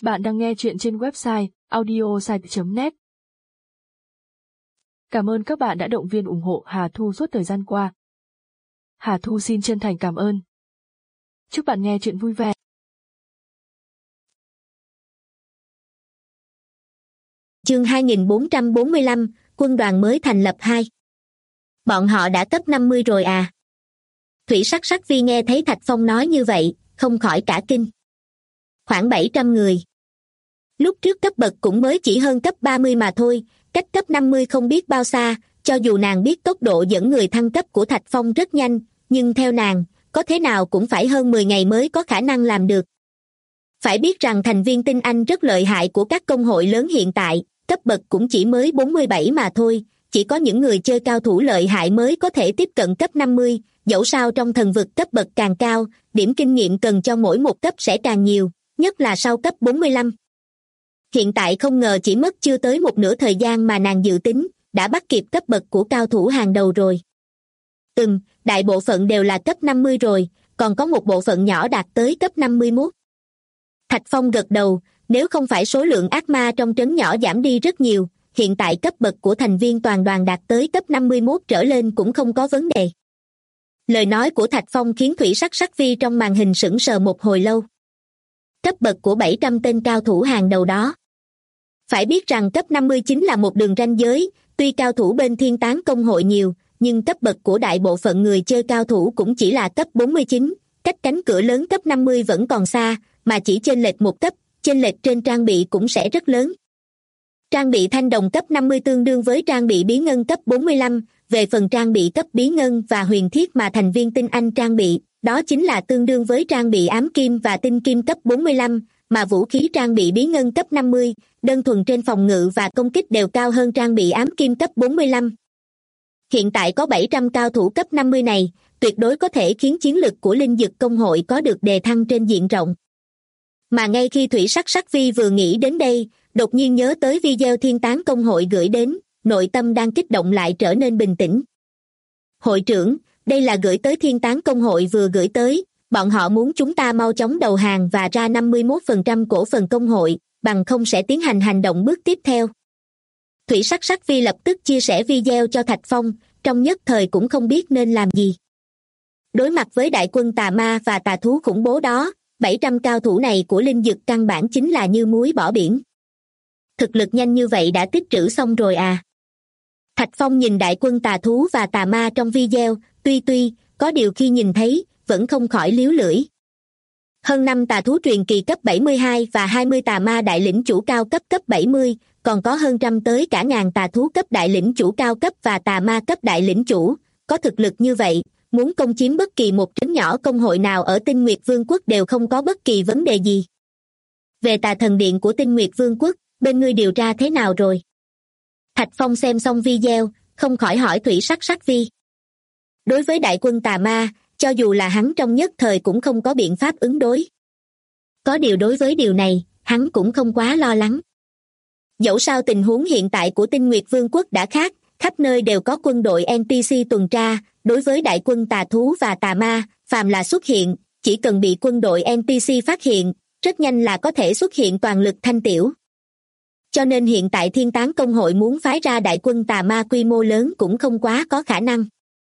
Bạn đang nghe chuyện trên website audiosite.net. Cảm ơn các bạn đã động viên ủng hộ Hà Thu suốt thời gian qua. Hà Thu xin chân thành cảm ơn. Chúc bạn nghe chuyện vui vẻ. Chương 2445, quân đoàn mới thành lập 2. Bọn họ đã cấp 50 rồi à? Thủy Sắc Sắc Vi nghe thấy Thạch Phong nói như vậy, không khỏi cả kinh. Khoảng 700 người. Lúc trước cấp bậc cũng mới chỉ hơn cấp 30 mà thôi, cách cấp 50 không biết bao xa, cho dù nàng biết tốc độ dẫn người thăng cấp của Thạch Phong rất nhanh, nhưng theo nàng, có thế nào cũng phải hơn 10 ngày mới có khả năng làm được. Phải biết rằng thành viên tinh anh rất lợi hại của các công hội lớn hiện tại, cấp bậc cũng chỉ mới 47 mà thôi, chỉ có những người chơi cao thủ lợi hại mới có thể tiếp cận cấp 50, dẫu sao trong thần vực cấp bậc càng cao, điểm kinh nghiệm cần cho mỗi một cấp sẽ càng nhiều, nhất là sau cấp 45. Hiện tại không ngờ chỉ mất chưa tới một nửa thời gian mà nàng dự tính, đã bắt kịp cấp bậc của cao thủ hàng đầu rồi. Đại bộ phận đều là cấp 50 rồi, còn có một bộ phận nhỏ đạt tới cấp 51. Thạch Phong gật đầu, nếu không phải số lượng ác ma trong trấn nhỏ giảm đi rất nhiều, hiện tại cấp bậc của thành viên toàn đoàn đạt tới cấp 51 trở lên cũng không có vấn đề. Lời nói của Thạch Phong khiến Thủy Sắc Sắc Vi trong màn hình sững sờ một hồi lâu. Cấp bậc của 700 tên cao thủ hàng đầu đó. Phải biết rằng cấp 50 chính là một đường ranh giới, tuy cao thủ bên Thiên Tán công hội nhiều, nhưng cấp bậc của đại bộ phận người chơi cao thủ cũng chỉ là cấp 49, cách cánh cửa lớn cấp 50 vẫn còn xa, mà chỉ chênh lệch một cấp, chênh lệch trên trang bị cũng sẽ rất lớn. Trang bị thanh đồng cấp 50 tương đương với trang bị bí ngân cấp 45, về phần trang bị cấp bí ngân và huyền thiết mà thành viên tinh anh trang bị, đó chính là tương đương với trang bị ám kim và tinh kim cấp 45, mà vũ khí trang bị bí ngân cấp 50, đơn thuần trên phòng ngự và công kích đều cao hơn trang bị ám kim cấp 45. Hiện tại có 700 cao thủ cấp 50 này, tuyệt đối có thể khiến chiến lực của linh dực công hội có được đề thăng trên diện rộng. Mà ngay khi Thủy Sắc Sắc Vi vừa nghĩ đến đây, đột nhiên nhớ tới video Thiên Tán công hội gửi đến, nội tâm đang kích động lại trở nên bình tĩnh. Hội trưởng, đây là gửi tới Thiên Tán công hội vừa gửi tới, bọn họ muốn chúng ta mau chóng đầu hàng và ra 51% cổ phần công hội, bằng không sẽ tiến hành hành động bước tiếp theo. Thủy Sắc Sắc Vi lập tức chia sẻ video cho Thạch Phong, trong nhất thời cũng không biết nên làm gì. Đối mặt với đại quân tà ma và tà thú khủng bố đó, 700 cao thủ này của linh dực căn bản chính là như muối bỏ biển. Thực lực nhanh như vậy đã tích trữ xong rồi à? Thạch Phong nhìn đại quân tà thú và tà ma trong video, tuy, có điều khi nhìn thấy, vẫn không khỏi líu lưỡi. Hơn 5 tà thú truyền kỳ cấp 72 và 20 tà ma đại lĩnh chủ cao cấp cấp 70, còn có hơn trăm tới cả ngàn tà thú cấp đại lĩnh chủ cao cấp và tà ma cấp đại lĩnh chủ, có thực lực như vậy, muốn công chiếm bất kỳ một trấn nhỏ công hội nào ở Tinh Nguyệt Vương quốc đều không có bất kỳ vấn đề gì. Về tà thần điện của Tinh Nguyệt Vương quốc, bên ngươi điều tra thế nào rồi? Thạch Phong xem xong video, không khỏi hỏi Thủy Sắc Sắc Vi. Đối với đại quân tà ma, cho dù là hắn trong nhất thời cũng không có biện pháp ứng đối. Có điều đối với điều này, hắn cũng không quá lo lắng. Dẫu sao tình huống hiện tại của Tinh Nguyệt Vương quốc đã khác, khắp nơi đều có quân đội NPC tuần tra, đối với đại quân tà thú và tà ma, phàm là xuất hiện, chỉ cần bị quân đội NPC phát hiện, rất nhanh là có thể xuất hiện toàn lực thanh tiểu. Cho nên hiện tại Thiên Tán công hội muốn phái ra đại quân tà ma quy mô lớn cũng không quá có khả năng.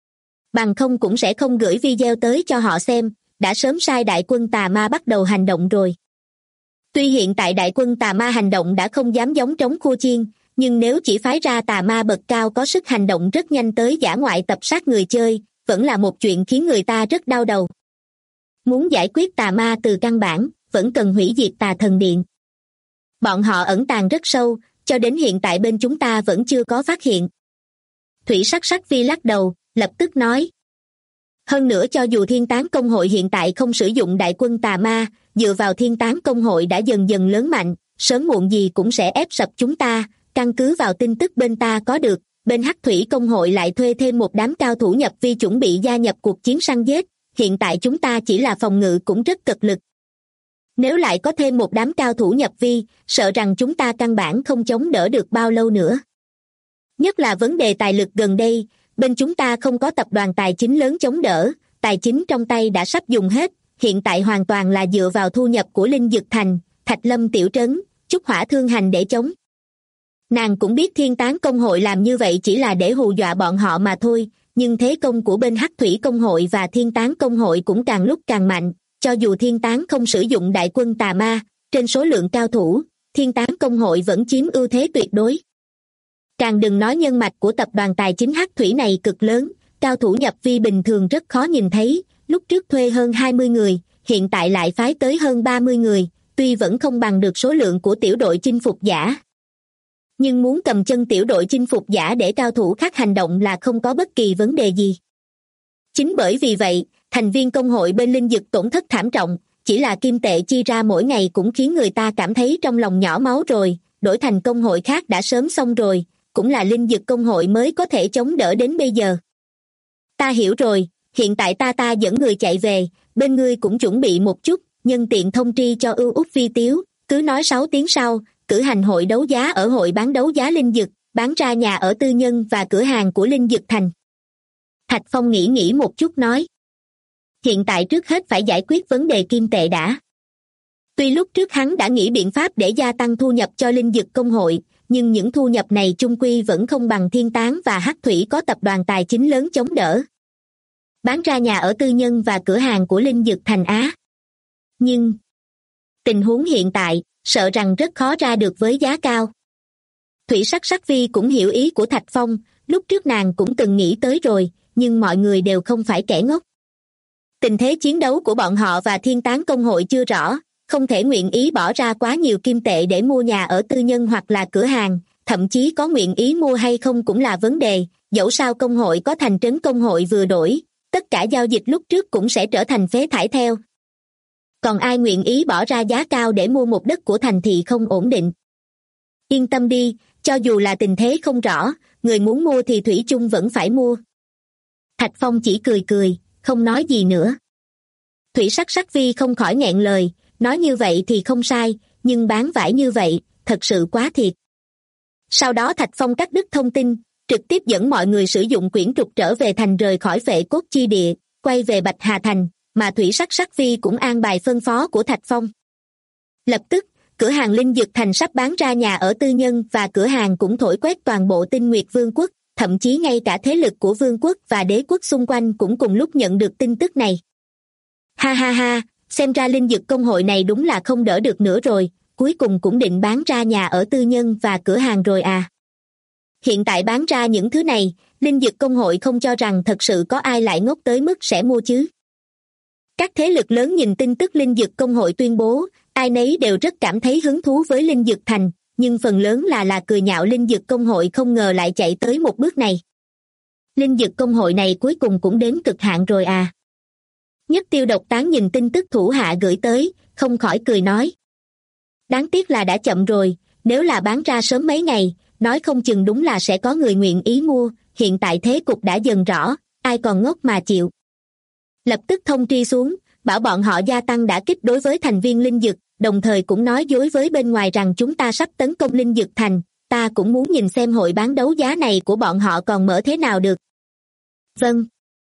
Bằng không cũng sẽ không gửi video tới cho họ xem, đã sớm sai đại quân tà ma bắt đầu hành động rồi. Tuy hiện tại đại quân tà ma hành động đã không dám giống trống khua chiên, nhưng nếu chỉ phái ra tà ma bậc cao có sức hành động rất nhanh tới dã ngoại tập sát người chơi, vẫn là một chuyện khiến người ta rất đau đầu. Muốn giải quyết tà ma từ căn bản, vẫn cần hủy diệt tà thần điện. Bọn họ ẩn tàng rất sâu, cho đến hiện tại bên chúng ta vẫn chưa có phát hiện. Thủy Sắc Sắc Vi lắc đầu, lập tức nói. Hơn nữa cho dù Thiên Tán công hội hiện tại không sử dụng đại quân tà ma, dựa vào Thiên Tán công hội đã dần dần lớn mạnh, sớm muộn gì cũng sẽ ép sập chúng ta. Căn cứ vào tin tức bên ta có được, bên Hắc Thủy công hội lại thuê thêm một đám cao thủ nhập vi chuẩn bị gia nhập cuộc chiến săn giết, hiện tại chúng ta chỉ là phòng ngự cũng rất cật lực. Nếu lại có thêm một đám cao thủ nhập vi, sợ rằng chúng ta căn bản không chống đỡ được bao lâu nữa. Nhất là vấn đề tài lực gần đây, bên chúng ta không có tập đoàn tài chính lớn chống đỡ, tài chính trong tay đã sắp dùng hết, hiện tại hoàn toàn là dựa vào thu nhập của Linh Dực Thành, Thạch Lâm tiểu trấn, Chúc Hỏa Thương Hành để chống. Nàng cũng biết Thiên Tán công hội làm như vậy chỉ là để hù dọa bọn họ mà thôi, nhưng thế công của bên Hắc Thủy công hội và Thiên Tán công hội cũng càng lúc càng mạnh, cho dù Thiên Tán không sử dụng đại quân tà ma, trên số lượng cao thủ, Thiên Tán công hội vẫn chiếm ưu thế tuyệt đối. Càng đừng nói nhân mạch của tập đoàn tài chính Hắc Thủy này cực lớn, cao thủ nhập vi bình thường rất khó nhìn thấy, lúc trước thuê hơn 20 người, hiện tại lại phái tới hơn 30 người, tuy vẫn không bằng được số lượng của tiểu đội chinh phục giả. Nhưng muốn cầm chân tiểu đội chinh phục giả để cao thủ khác hành động là không có bất kỳ vấn đề gì. Chính bởi vì vậy, thành viên công hội bên Linh Dực tổn thất thảm trọng, chỉ là kim tệ chi ra mỗi ngày cũng khiến người ta cảm thấy trong lòng nhỏ máu rồi, đổi thành công hội khác đã sớm xong rồi, cũng là Linh Dực công hội mới có thể chống đỡ đến bây giờ. Ta hiểu rồi, hiện tại ta dẫn người chạy về, bên ngươi cũng chuẩn bị một chút, nhân tiện thông tri cho Ưu Úc Vi Tiếu, cứ nói 6 tiếng sau, cử hành hội đấu giá ở hội bán đấu giá Linh Dực, bán ra nhà ở tư nhân và cửa hàng của Linh Dực Thành. Thạch Phong nghĩ một chút nói. Hiện tại trước hết phải giải quyết vấn đề kim tệ đã. Tuy lúc trước hắn đã nghĩ biện pháp để gia tăng thu nhập cho Linh Dực công hội, nhưng những thu nhập này chung quy vẫn không bằng Thiên Tán và Hắc Thủy có tập đoàn tài chính lớn chống đỡ. Bán ra nhà ở tư nhân và cửa hàng của Linh Dực Thành Á. Nhưng tình huống hiện tại, sợ rằng rất khó ra được với giá cao. Thủy Sắc Vi cũng hiểu ý của Thạch Phong, lúc trước nàng cũng từng nghĩ tới rồi, nhưng mọi người đều không phải kẻ ngốc. Tình thế chiến đấu của bọn họ và Thiên Tán công hội chưa rõ, không thể nguyện ý bỏ ra quá nhiều kim tệ để mua nhà ở tư nhân hoặc là cửa hàng, thậm chí có nguyện ý mua hay không cũng là vấn đề, dẫu sao công hội có thành trấn công hội vừa đổi, tất cả giao dịch lúc trước cũng sẽ trở thành phế thải theo. Còn ai nguyện ý bỏ ra giá cao để mua một đất của thành thị không ổn định? Yên tâm đi, cho dù là tình thế không rõ, người muốn mua thì thủy chung vẫn phải mua. Thạch Phong chỉ cười, không nói gì nữa. Thủy Sắc Vi không khỏi nghẹn lời, nói như vậy thì không sai, nhưng bán vải như vậy, thật sự quá thiệt. Sau đó Thạch Phong cắt đứt thông tin, trực tiếp dẫn mọi người sử dụng quyển trục trở về thành rời khỏi Phệ Cốt chi địa, quay về Bạch Hà Thành, mà Thủy Sắc Vi cũng an bài phân phó của Thạch Phong. Lập tức, cửa hàng Linh Dực Thành sắp bán ra nhà ở tư nhân và cửa hàng cũng thổi quét toàn bộ Tinh Nguyệt Vương quốc, thậm chí ngay cả thế lực của vương quốc và đế quốc xung quanh cũng cùng lúc nhận được tin tức này. Ha ha ha, xem ra Linh Dực công hội này đúng là không đỡ được nữa rồi, cuối cùng cũng định bán ra nhà ở tư nhân và cửa hàng rồi à. Hiện tại bán ra những thứ này, Linh Dực công hội không cho rằng thật sự có ai lại ngốc tới mức sẽ mua chứ. Các thế lực lớn nhìn tin tức Linh Dực công hội tuyên bố, ai nấy đều rất cảm thấy hứng thú với Linh Dực Thành, nhưng phần lớn là cười nhạo Linh Dực công hội không ngờ lại chạy tới một bước này. Linh Dực công hội này cuối cùng cũng đến cực hạn rồi à. Nhất Tiêu Độc Tán nhìn tin tức thủ hạ gửi tới, không khỏi cười nói. Đáng tiếc là đã chậm rồi, nếu là bán ra sớm mấy ngày, nói không chừng đúng là sẽ có người nguyện ý mua, hiện tại thế cục đã dần rõ, ai còn ngốc mà chịu. Lập tức thông tri xuống, bảo bọn họ gia tăng đả kích đối với thành viên Linh Dực, đồng thời cũng nói dối với bên ngoài rằng chúng ta sắp tấn công Linh Dực Thành, ta cũng muốn nhìn xem hội bán đấu giá này của bọn họ còn mở thế nào được. Vâng.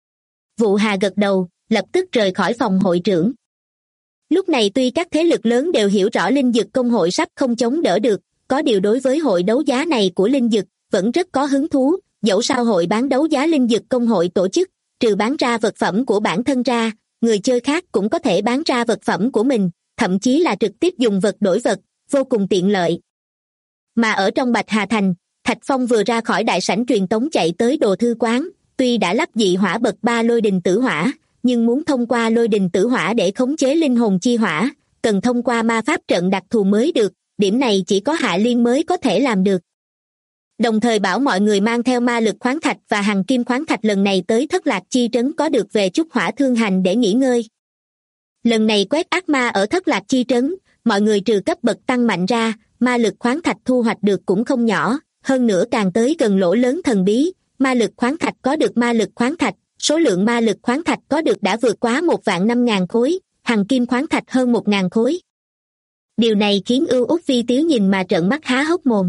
Vụ Hà gật đầu, lập tức rời khỏi phòng hội trưởng. Lúc này tuy các thế lực lớn đều hiểu rõ Linh Dực công hội sắp không chống đỡ được, có điều đối với hội đấu giá này của Linh Dực vẫn rất có hứng thú, dẫu sao hội bán đấu giá Linh Dực công hội tổ chức, trừ bán ra vật phẩm của bản thân ra, người chơi khác cũng có thể bán ra vật phẩm của mình, thậm chí là trực tiếp dùng vật đổi vật, vô cùng tiện lợi. Mà ở trong Bạch Hà Thành, Thạch Phong vừa ra khỏi đại sảnh truyền tống chạy tới đồ thư quán, tuy đã lắp dị hỏa bậc 3 lôi đình tử hỏa, nhưng muốn thông qua lôi đình tử hỏa để khống chế linh hồn chi hỏa, cần thông qua ma pháp trận đặc thù mới được, điểm này chỉ có Hạ Liên mới có thể làm được. Đồng thời bảo mọi người mang theo ma lực khoáng thạch và hằng kim khoáng thạch lần này tới Thất Lạc Chi Trấn có được về Chúc Hỏa Thương Hành để nghỉ ngơi. Lần này quét ác ma ở Thất Lạc Chi Trấn, mọi người trừ cấp bậc tăng mạnh ra, ma lực khoáng thạch thu hoạch được cũng không nhỏ, hơn nữa càng tới gần lỗ lớn thần bí, ma lực khoáng thạch có được ma lực khoáng thạch, số lượng ma lực khoáng thạch có được đã vượt quá 1.500.000 khối, hằng kim khoáng thạch hơn 1.000 khối. Điều này khiến Ưu Úc Vi Tiếu nhìn mà trợn mắt há hốc mồm.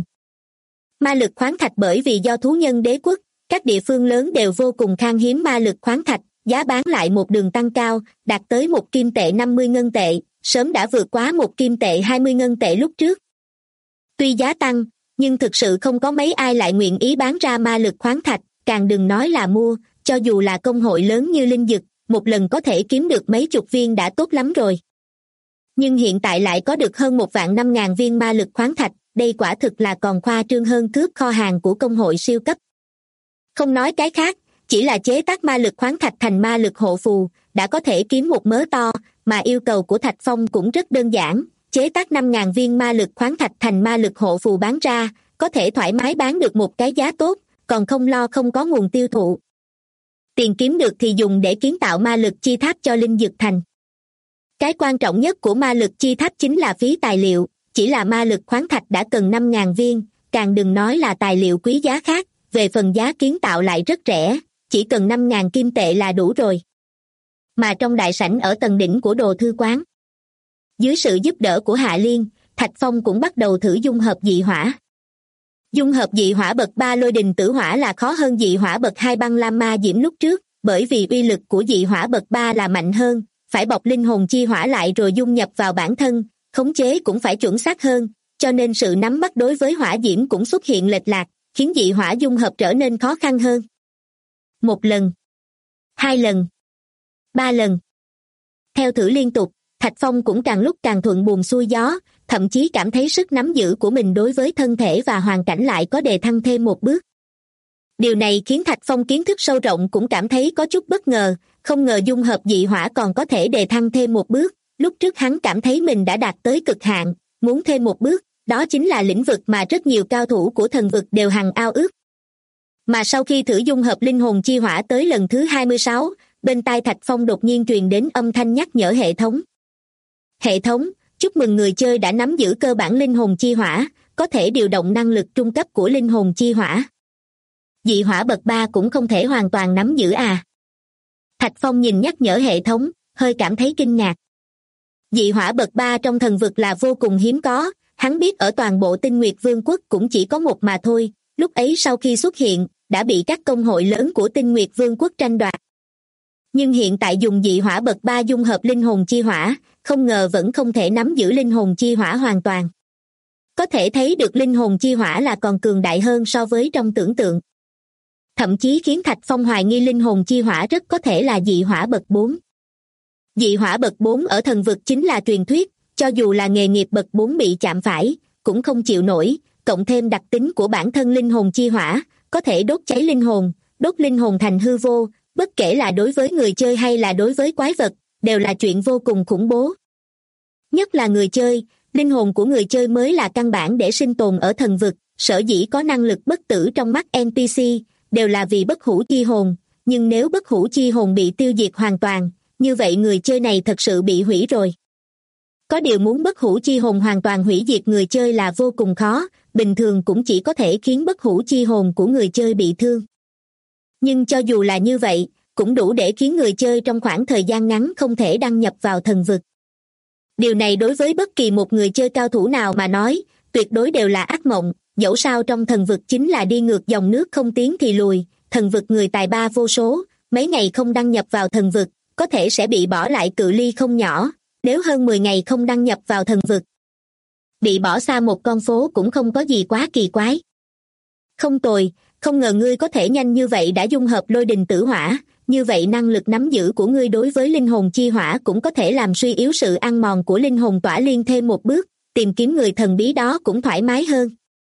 Ma lực khoáng thạch bởi vì do thú nhân đế quốc, các địa phương lớn đều vô cùng khan hiếm ma lực khoáng thạch, giá bán lại một đường tăng cao, đạt tới 1 kim tệ 50 ngân tệ, sớm đã vượt quá 1 kim tệ 20 ngân tệ lúc trước. Tuy giá tăng, nhưng thực sự không có mấy ai lại nguyện ý bán ra ma lực khoáng thạch, càng đừng nói là mua, cho dù là công hội lớn như Linh Dực, một lần có thể kiếm được mấy chục viên đã tốt lắm rồi. Nhưng hiện tại lại có được hơn 1.500.000 viên ma lực khoáng thạch, đây quả thực là còn khoa trương hơn cướp kho hàng của công hội siêu cấp. Không nói cái khác, chỉ là chế tác ma lực khoáng thạch thành ma lực hộ phù, đã có thể kiếm một mớ to, mà yêu cầu của Thạch Phong cũng rất đơn giản, chế tác 5.000 viên ma lực khoáng thạch thành ma lực hộ phù bán ra, có thể thoải mái bán được một cái giá tốt, còn không lo không có nguồn tiêu thụ. Tiền kiếm được thì dùng để kiến tạo ma lực chi tháp cho Linh Dực Thành. Cái quan trọng nhất của ma lực chi tháp chính là phí tài liệu, chỉ là ma lực khoáng thạch đã cần 5.000 viên, càng đừng nói là tài liệu quý giá khác, về phần giá kiến tạo lại rất rẻ, chỉ cần 5.000 kim tệ là đủ rồi. Mà trong đại sảnh ở tầng đỉnh của đồ thư quán, dưới sự giúp đỡ của Hạ Liên, Thạch Phong cũng bắt đầu thử dung hợp dị hỏa. Dung hợp dị hỏa bậc 3 lôi đình tử hỏa là khó hơn dị hỏa bậc 2 băng lam ma diễm lúc trước, bởi vì uy lực của dị hỏa bậc 3 là mạnh hơn, phải bọc linh hồn chi hỏa lại rồi dung nhập vào bản thân, khống chế cũng phải chuẩn xác hơn, cho nên sự nắm bắt đối với hỏa diễm cũng xuất hiện lệch lạc, khiến dị hỏa dung hợp trở nên khó khăn hơn. 1 lần, 2 lần, 3 lần. Theo thử liên tục, Thạch Phong cũng càng lúc càng thuận buồm xuôi gió, thậm chí cảm thấy sức nắm giữ của mình đối với thân thể và hoàn cảnh lại có đề thăng thêm một bước. Điều này khiến Thạch Phong kiến thức sâu rộng cũng cảm thấy có chút bất ngờ, không ngờ dung hợp dị hỏa còn có thể đề thăng thêm một bước. Lúc trước hắn cảm thấy mình đã đạt tới cực hạn, muốn thêm một bước, đó chính là lĩnh vực mà rất nhiều cao thủ của thần vực đều hằng ao ước. Mà sau khi thử dung hợp linh hồn chi hỏa tới lần thứ 26, bên tai Thạch Phong đột nhiên truyền đến âm thanh nhắc nhở hệ thống. Hệ thống, chúc mừng người chơi đã nắm giữ cơ bản linh hồn chi hỏa, có thể điều động năng lực trung cấp của linh hồn chi hỏa. Dị hỏa bậc 3 cũng không thể hoàn toàn nắm giữ à? Thạch Phong nhìn nhắc nhở hệ thống, hơi cảm thấy kinh ngạc. Dị hỏa bậc 3 trong thần vực là vô cùng hiếm có, hắn biết ở toàn bộ Tinh Nguyệt Vương quốc cũng chỉ có một mà thôi, lúc ấy sau khi xuất hiện, đã bị các công hội lớn của Tinh Nguyệt Vương quốc tranh đoạt. Nhưng hiện tại dùng dị hỏa bậc 3 dung hợp linh hồn chi hỏa, không ngờ vẫn không thể nắm giữ linh hồn chi hỏa hoàn toàn. Có thể thấy được linh hồn chi hỏa là còn cường đại hơn so với trong tưởng tượng. Thậm chí khiến Thạch Phong hoài nghi linh hồn chi hỏa rất có thể là dị hỏa bậc 4. Dị hỏa bậc 4 ở thần vực chính là truyền thuyết, cho dù là nghề nghiệp bậc 4 bị chạm phải, cũng không chịu nổi, cộng thêm đặc tính của bản thân linh hồn chi hỏa, có thể đốt cháy linh hồn, đốt linh hồn thành hư vô, bất kể là đối với người chơi hay là đối với quái vật, đều là chuyện vô cùng khủng bố. Nhất là người chơi, linh hồn của người chơi mới là căn bản để sinh tồn ở thần vực, sở dĩ có năng lực bất tử trong mắt NPC, đều là vì bất hủ chi hồn, nhưng nếu bất hủ chi hồn bị tiêu diệt hoàn toàn, như vậy người chơi này thật sự bị hủy rồi. Có điều muốn bất hủ chi hồn hoàn toàn hủy diệt người chơi là vô cùng khó, bình thường cũng chỉ có thể khiến bất hủ chi hồn của người chơi bị thương. Nhưng cho dù là như vậy, cũng đủ để khiến người chơi trong khoảng thời gian ngắn không thể đăng nhập vào thần vực. Điều này đối với bất kỳ một người chơi cao thủ nào mà nói, tuyệt đối đều là ác mộng, dẫu sao trong thần vực chính là đi ngược dòng nước không tiến thì lùi, thần vực người tài ba vô số, mấy ngày không đăng nhập vào thần vực, có thể sẽ bị bỏ lại cự ly không nhỏ, nếu hơn 10 ngày không đăng nhập vào thần vực. Bị bỏ xa một con phố cũng không có gì quá kỳ quái. Không tồi, không ngờ ngươi có thể nhanh như vậy đã dung hợp lôi đình tử hỏa, như vậy năng lực nắm giữ của ngươi đối với linh hồn chi hỏa cũng có thể làm suy yếu sự ăn mòn của linh hồn tỏa liên thêm một bước, tìm kiếm người thần bí đó cũng thoải mái hơn.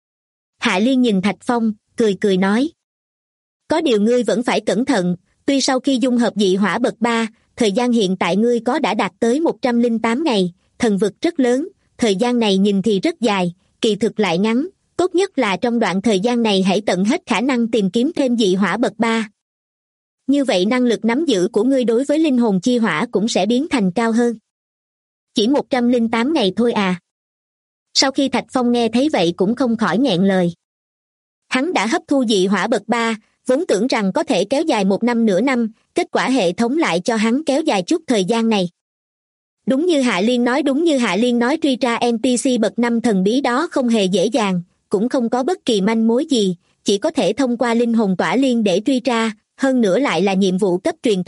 Hạ Liên nhìn Thạch Phong, cười cười nói. Có điều ngươi vẫn phải cẩn thận, tuy sau khi dung hợp dị hỏa bậc 3, thời gian hiện tại ngươi có đã đạt tới 108 ngày, thần vực rất lớn, thời gian này nhìn thì rất dài, kỳ thực lại ngắn, tốt nhất là trong đoạn thời gian này hãy tận hết khả năng tìm kiếm thêm dị hỏa bậc 3. Như vậy năng lực nắm giữ của ngươi đối với linh hồn chi hỏa cũng sẽ biến thành cao hơn. Chỉ 108 ngày thôi à? Sau khi Thạch Phong nghe thấy vậy cũng không khỏi nghẹn lời. Hắn đã hấp thu dị hỏa bậc 3, vốn tưởng rằng có thể kéo dài 1 năm nửa năm, kết quả hệ thống lại cho hắn kéo dài chút thời gian này. Đúng như Hạ Liên nói truy ra NPC bậc 5 thần bí đó không hề dễ dàng, cũng không có bất kỳ manh mối gì, chỉ có thể thông qua linh hồn tỏa liên để truy ra, hơn nữa lại là nhiệm vụ cấp truyền thuyết,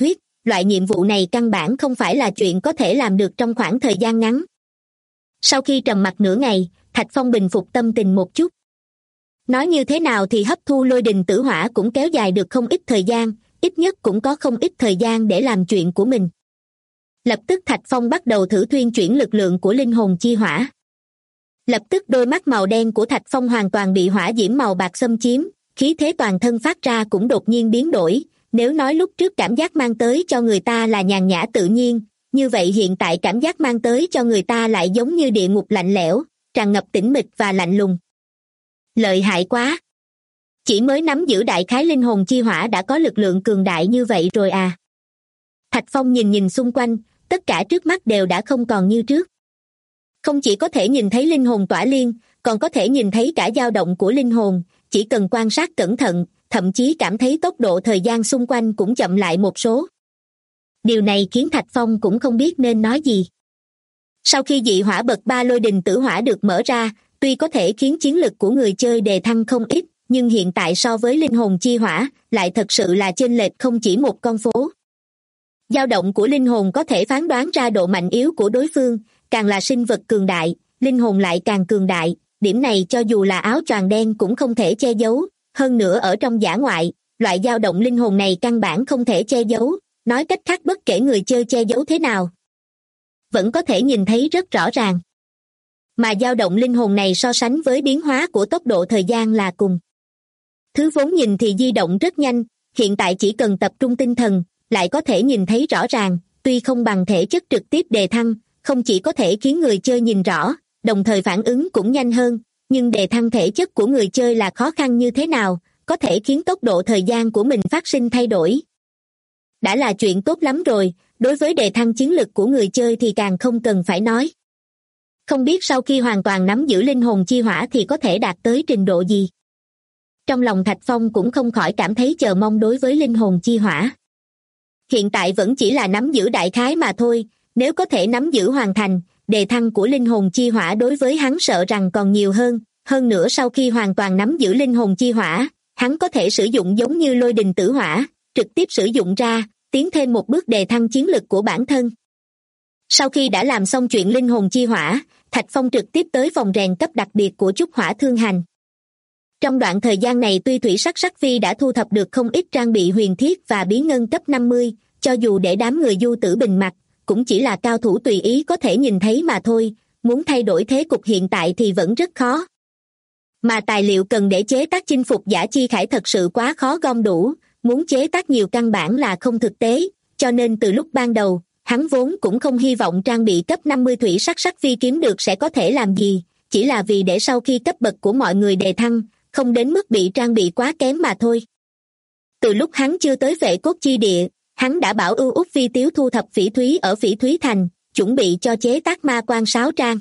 loại nhiệm vụ này căn bản không phải là chuyện có thể làm được trong khoảng thời gian ngắn. Sau khi trầm mặc nửa ngày, Thạch Phong bình phục tâm tình một chút. Nói như thế nào thì hấp thu lôi đình tử hỏa cũng kéo dài được không ít thời gian, ít nhất cũng có không ít thời gian để làm chuyện của mình. Lập tức Thạch Phong bắt đầu thử thuyên chuyển lực lượng của linh hồn chi hỏa. Lập tức đôi mắt màu đen của Thạch Phong hoàn toàn bị hỏa diễm màu bạc xâm chiếm, khí thế toàn thân phát ra cũng đột nhiên biến đổi. Nếu nói lúc trước cảm giác mang tới cho người ta là nhàn nhã tự nhiên, như vậy hiện tại cảm giác mang tới cho người ta lại giống như địa ngục lạnh lẽo, tràn ngập tĩnh mịch và lạnh lùng. Lợi hại quá! Chỉ mới nắm giữ đại khái linh hồn chi hỏa đã có lực lượng cường đại như vậy rồi à? Thạch Phong nhìn nhìn xung quanh, tất cả trước mắt đều đã không còn như trước. Không chỉ có thể nhìn thấy linh hồn tỏa liên, còn có thể nhìn thấy cả dao động của linh hồn, chỉ cần quan sát cẩn thận, thậm chí cảm thấy tốc độ thời gian xung quanh cũng chậm lại một số. Điều này khiến Thạch Phong cũng không biết nên nói gì. Sau khi dị hỏa bậc 3 lôi đình tử hỏa được mở ra, tuy có thể khiến chiến lực của người chơi đề thăng không ít, nhưng hiện tại so với linh hồn chi hỏa, lại thật sự là chênh lệch không chỉ một con phố. Dao động của linh hồn có thể phán đoán ra độ mạnh yếu của đối phương, càng là sinh vật cường đại, linh hồn lại càng cường đại, điểm này cho dù là áo choàng đen cũng không thể che giấu, hơn nữa ở trong dã ngoại, loại dao động linh hồn này căn bản không thể che giấu, nói cách khác bất kể người chơi che giấu thế nào, vẫn có thể nhìn thấy rất rõ ràng. Mà dao động linh hồn này so sánh với biến hóa của tốc độ thời gian là cùng. Thứ vốn nhìn thì di động rất nhanh, hiện tại chỉ cần tập trung tinh thần, lại có thể nhìn thấy rõ ràng, tuy không bằng thể chất trực tiếp đề thăng, không chỉ có thể khiến người chơi nhìn rõ, đồng thời phản ứng cũng nhanh hơn, nhưng đề thăng thể chất của người chơi là khó khăn như thế nào, có thể khiến tốc độ thời gian của mình phát sinh thay đổi. Đã là chuyện tốt lắm rồi, đối với đề thăng chiến lực của người chơi thì càng không cần phải nói. Không biết sau khi hoàn toàn nắm giữ linh hồn chi hỏa thì có thể đạt tới trình độ gì. Trong lòng Thạch Phong cũng không khỏi cảm thấy chờ mong đối với linh hồn chi hỏa. Hiện tại vẫn chỉ là nắm giữ đại khái mà thôi, nếu có thể nắm giữ hoàn thành, đề thăng của linh hồn chi hỏa đối với hắn sợ rằng còn nhiều hơn nữa sau khi hoàn toàn nắm giữ linh hồn chi hỏa, hắn có thể sử dụng giống như lôi đình tử hỏa, trực tiếp sử dụng ra, tiến thêm một bước đề thăng chiến lực của bản thân. Sau khi đã làm xong chuyện linh hồn chi hỏa, Thạch Phong trực tiếp tới phòng rèn cấp đặc biệt của Trúc Hỏa Thương Hành. Trong đoạn thời gian này tuy Thủy Sắc Sắc Phi đã thu thập được không ít trang bị huyền thiết và bí ngân cấp 50, cho dù để đám người Du Tử Bình mặc, cũng chỉ là cao thủ tùy ý có thể nhìn thấy mà thôi, muốn thay đổi thế cục hiện tại thì vẫn rất khó. Mà tài liệu cần để chế tác chinh phục giả chi khải thật sự quá khó gom đủ, muốn chế tác nhiều căn bản là không thực tế, cho nên từ lúc ban đầu, hắn vốn cũng không hy vọng trang bị cấp 50 Thủy Sắc Sắc Phi kiếm được sẽ có thể làm gì, chỉ là vì để sau khi cấp bậc của mọi người đề thăng, không đến mức bị trang bị quá kém mà thôi. Từ lúc hắn chưa tới Vệ Cốt Chi Địa, hắn đã bảo Ưu Úc Phi Tiếu thu thập phỉ thúy ở Phỉ Thúy Thành, chuẩn bị cho chế tác ma quan sáo trang.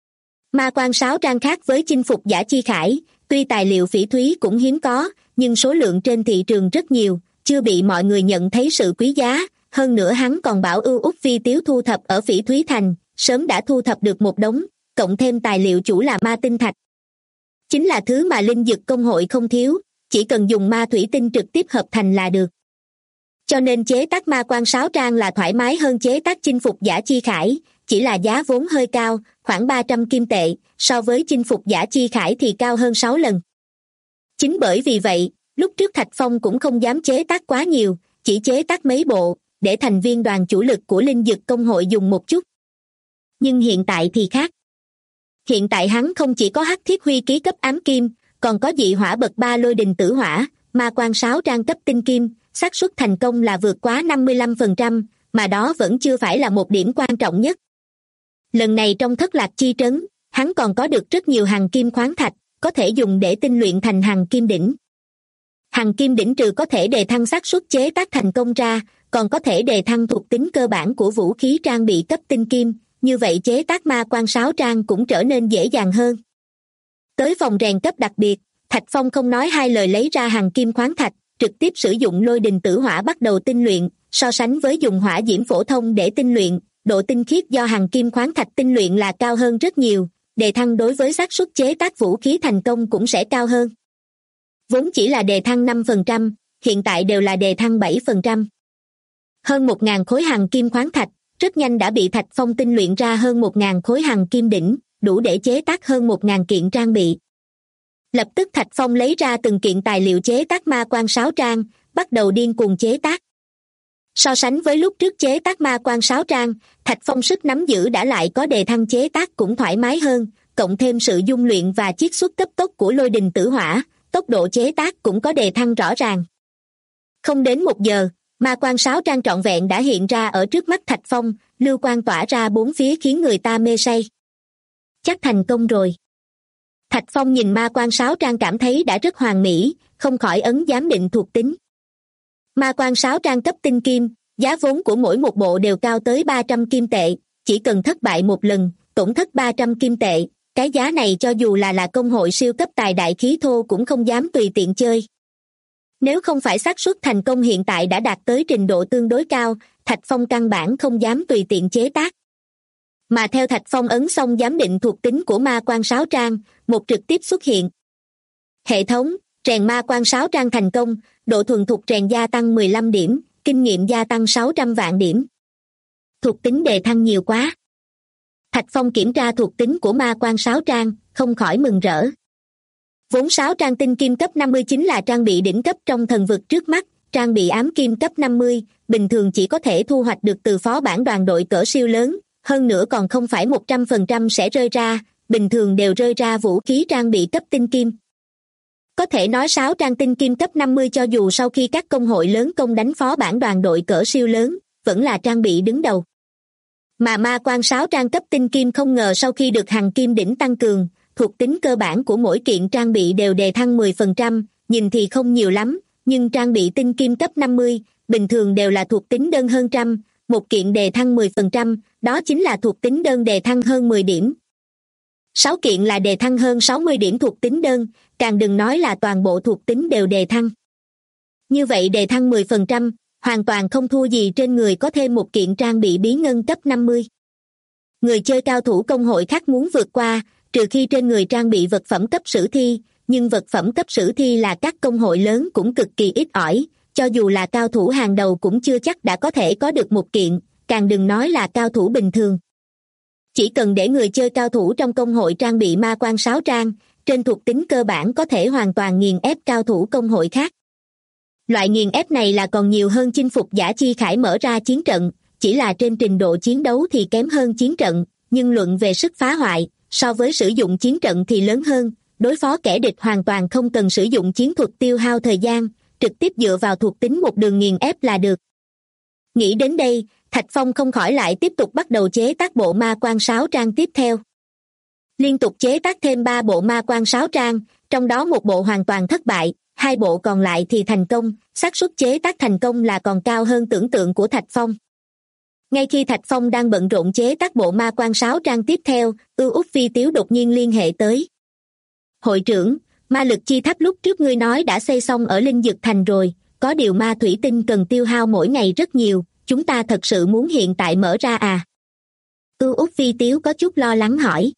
Ma quan sáo trang khác với chinh phục giả chi khải, tuy tài liệu phỉ thúy cũng hiếm có, nhưng số lượng trên thị trường rất nhiều, chưa bị mọi người nhận thấy sự quý giá, hơn nữa hắn còn bảo Ưu Úc Phi Tiếu thu thập ở Phỉ Thúy Thành, sớm đã thu thập được một đống, cộng thêm tài liệu chủ là ma tinh thạch. Chính là thứ mà linh dực công hội không thiếu, chỉ cần dùng ma thủy tinh trực tiếp hợp thành là được. Cho nên chế tác ma quan sáo trang là thoải mái hơn chế tác chinh phục giả chi khải, chỉ là giá vốn hơi cao, khoảng 300 kim tệ, so với chinh phục giả chi khải thì cao hơn 6 lần. Chính bởi vì vậy, lúc trước Thạch Phong cũng không dám chế tác quá nhiều, chỉ chế tác mấy bộ, để thành viên đoàn chủ lực của linh dực công hội dùng một chút. Nhưng hiện tại thì khác. Hiện tại hắn không chỉ có hắc thiết huy ký cấp ám kim, còn có dị hỏa bậc 3 lôi đình tử hỏa, ma quan sáo trang cấp tinh kim, xác suất thành công là vượt quá 55%, mà đó vẫn chưa phải là một điểm quan trọng nhất. Lần này trong Thất Lạc Chi Trấn, hắn còn có được rất nhiều hằng kim khoáng thạch, có thể dùng để tinh luyện thành hằng kim đỉnh. Hằng kim đỉnh trừ có thể đề thăng xác suất chế tác thành công ra, còn có thể đề thăng thuộc tính cơ bản của vũ khí trang bị cấp tinh kim, như vậy chế tác ma quan sáo trang cũng trở nên dễ dàng hơn. Tới phòng rèn cấp đặc biệt, Thạch Phong không nói hai lời lấy ra hằng kim khoáng thạch, trực tiếp sử dụng lôi đình tử hỏa bắt đầu tinh luyện, so sánh với dùng hỏa diễm phổ thông để tinh luyện, độ tinh khiết do hằng kim khoáng thạch tinh luyện là cao hơn rất nhiều, đề thăng đối với xác suất chế tác vũ khí thành công cũng sẽ cao hơn. Vốn chỉ là đề thăng 5%, hiện tại đều là đề thăng 7%. Hơn 1.000 khối hằng kim khoáng thạch, rất nhanh đã bị Thạch Phong tinh luyện ra hơn 1.000 khối hằng kim đỉnh, đủ để chế tác hơn 1.000 kiện trang bị. Lập tức Thạch Phong lấy ra từng kiện tài liệu chế tác ma quan sáo trang, bắt đầu điên cuồng chế tác. So sánh với lúc trước chế tác ma quan sáo trang, Thạch Phong sức nắm giữ đã lại có đề thăng chế tác cũng thoải mái hơn, cộng thêm sự dung luyện và chiết xuất cấp tốc của lôi đình tử hỏa, tốc độ chế tác cũng có đề thăng rõ ràng. Không đến 1 giờ, ma quan sáo trang trọn vẹn đã hiện ra ở trước mắt Thạch Phong, lưu quang tỏa ra bốn phía khiến người ta mê say. Chắc thành công rồi. Thạch Phong nhìn ma quan sáo trang cảm thấy đã rất hoàn mỹ, không khỏi ấn giám định thuộc tính. Ma quan sáo trang cấp tinh kim, giá vốn của mỗi một bộ đều cao tới 300 kim tệ, chỉ cần thất bại một lần, tổn thất 300 kim tệ, cái giá này cho dù là công hội siêu cấp tài đại khí thô cũng không dám tùy tiện chơi. Nếu không phải xác suất thành công hiện tại đã đạt tới trình độ tương đối cao, Thạch Phong căn bản không dám tùy tiện chế tác. Mà theo Thạch Phong ấn xong giám định thuộc tính của ma quan sáo trang, một trực tiếp xuất hiện. Hệ thống, rèn ma quan sáo trang thành công, độ thuần thục rèn gia tăng 15 điểm, kinh nghiệm gia tăng 600 vạn điểm. Thuộc tính đề thăng nhiều quá. Thạch Phong kiểm tra thuộc tính của ma quan sáo trang, không khỏi mừng rỡ. Vốn sáo trang tinh kim cấp 59 là trang bị đỉnh cấp trong thần vực trước mắt, trang bị ám kim cấp 50, bình thường chỉ có thể thu hoạch được từ phó bản đoàn đội cỡ siêu lớn, hơn nữa còn không phải 100% sẽ rơi ra, bình thường đều rơi ra vũ khí trang bị cấp tinh kim. Có thể nói sáo trang tinh kim cấp 50 cho dù sau khi các công hội lớn công đánh phó bản đoàn đội cỡ siêu lớn, vẫn là trang bị đứng đầu. Mà ma quan sáo trang cấp tinh kim không ngờ sau khi được hằng kim đỉnh tăng cường, thuộc tính cơ bản của mỗi kiện trang bị đều đề thăng 10%, nhìn thì không nhiều lắm, nhưng trang bị tinh kim cấp 50, bình thường đều là thuộc tính đơn hơn trăm, một kiện đề thăng 10%, đó chính là thuộc tính đơn đề thăng hơn 10 điểm. 6 kiện là đề thăng hơn 60 điểm thuộc tính đơn, càng đừng nói là toàn bộ thuộc tính đều đề thăng. Như vậy đề thăng 10%, hoàn toàn không thua gì trên người có thêm một kiện trang bị bí ngân cấp 50. Người chơi cao thủ công hội khác muốn vượt qua, trừ khi trên người trang bị vật phẩm cấp sử thi, nhưng vật phẩm cấp sử thi là các công hội lớn cũng cực kỳ ít ỏi, cho dù là cao thủ hàng đầu cũng chưa chắc đã có thể có được một kiện, càng đừng nói là cao thủ bình thường. Chỉ cần để người chơi cao thủ trong công hội trang bị ma quan sáo trang, trên thuộc tính cơ bản có thể hoàn toàn nghiền ép cao thủ công hội khác. Loại nghiền ép này là còn nhiều hơn chinh phục giả chi khải mở ra chiến trận, chỉ là trên trình độ chiến đấu thì kém hơn chiến trận, nhưng luận về sức phá hoại, so với sử dụng chiến trận thì lớn hơn, đối phó kẻ địch hoàn toàn không cần sử dụng chiến thuật tiêu hao thời gian, trực tiếp dựa vào thuộc tính một đường nghiền ép là được. Nghĩ đến đây, Thạch Phong không khỏi lại tiếp tục bắt đầu chế tác bộ ma quan sáo trang tiếp theo. Liên tục chế tác thêm 3 bộ ma quan sáo trang, trong đó một bộ hoàn toàn thất bại, 2 bộ còn lại thì thành công, xác suất chế tác thành công là còn cao hơn tưởng tượng của Thạch Phong. Ngay khi Thạch Phong đang bận rộn chế tác bộ ma quan sáo trang tiếp theo, Ưu Úc Phi Tiếu đột nhiên liên hệ tới. Hội trưởng, ma lực chi tháp lúc trước ngươi nói đã xây xong ở Linh Dực Thành rồi, có điều ma thủy tinh cần tiêu hao mỗi ngày rất nhiều, chúng ta thật sự muốn hiện tại mở ra à? Ưu Úc Phi Tiếu có chút lo lắng hỏi.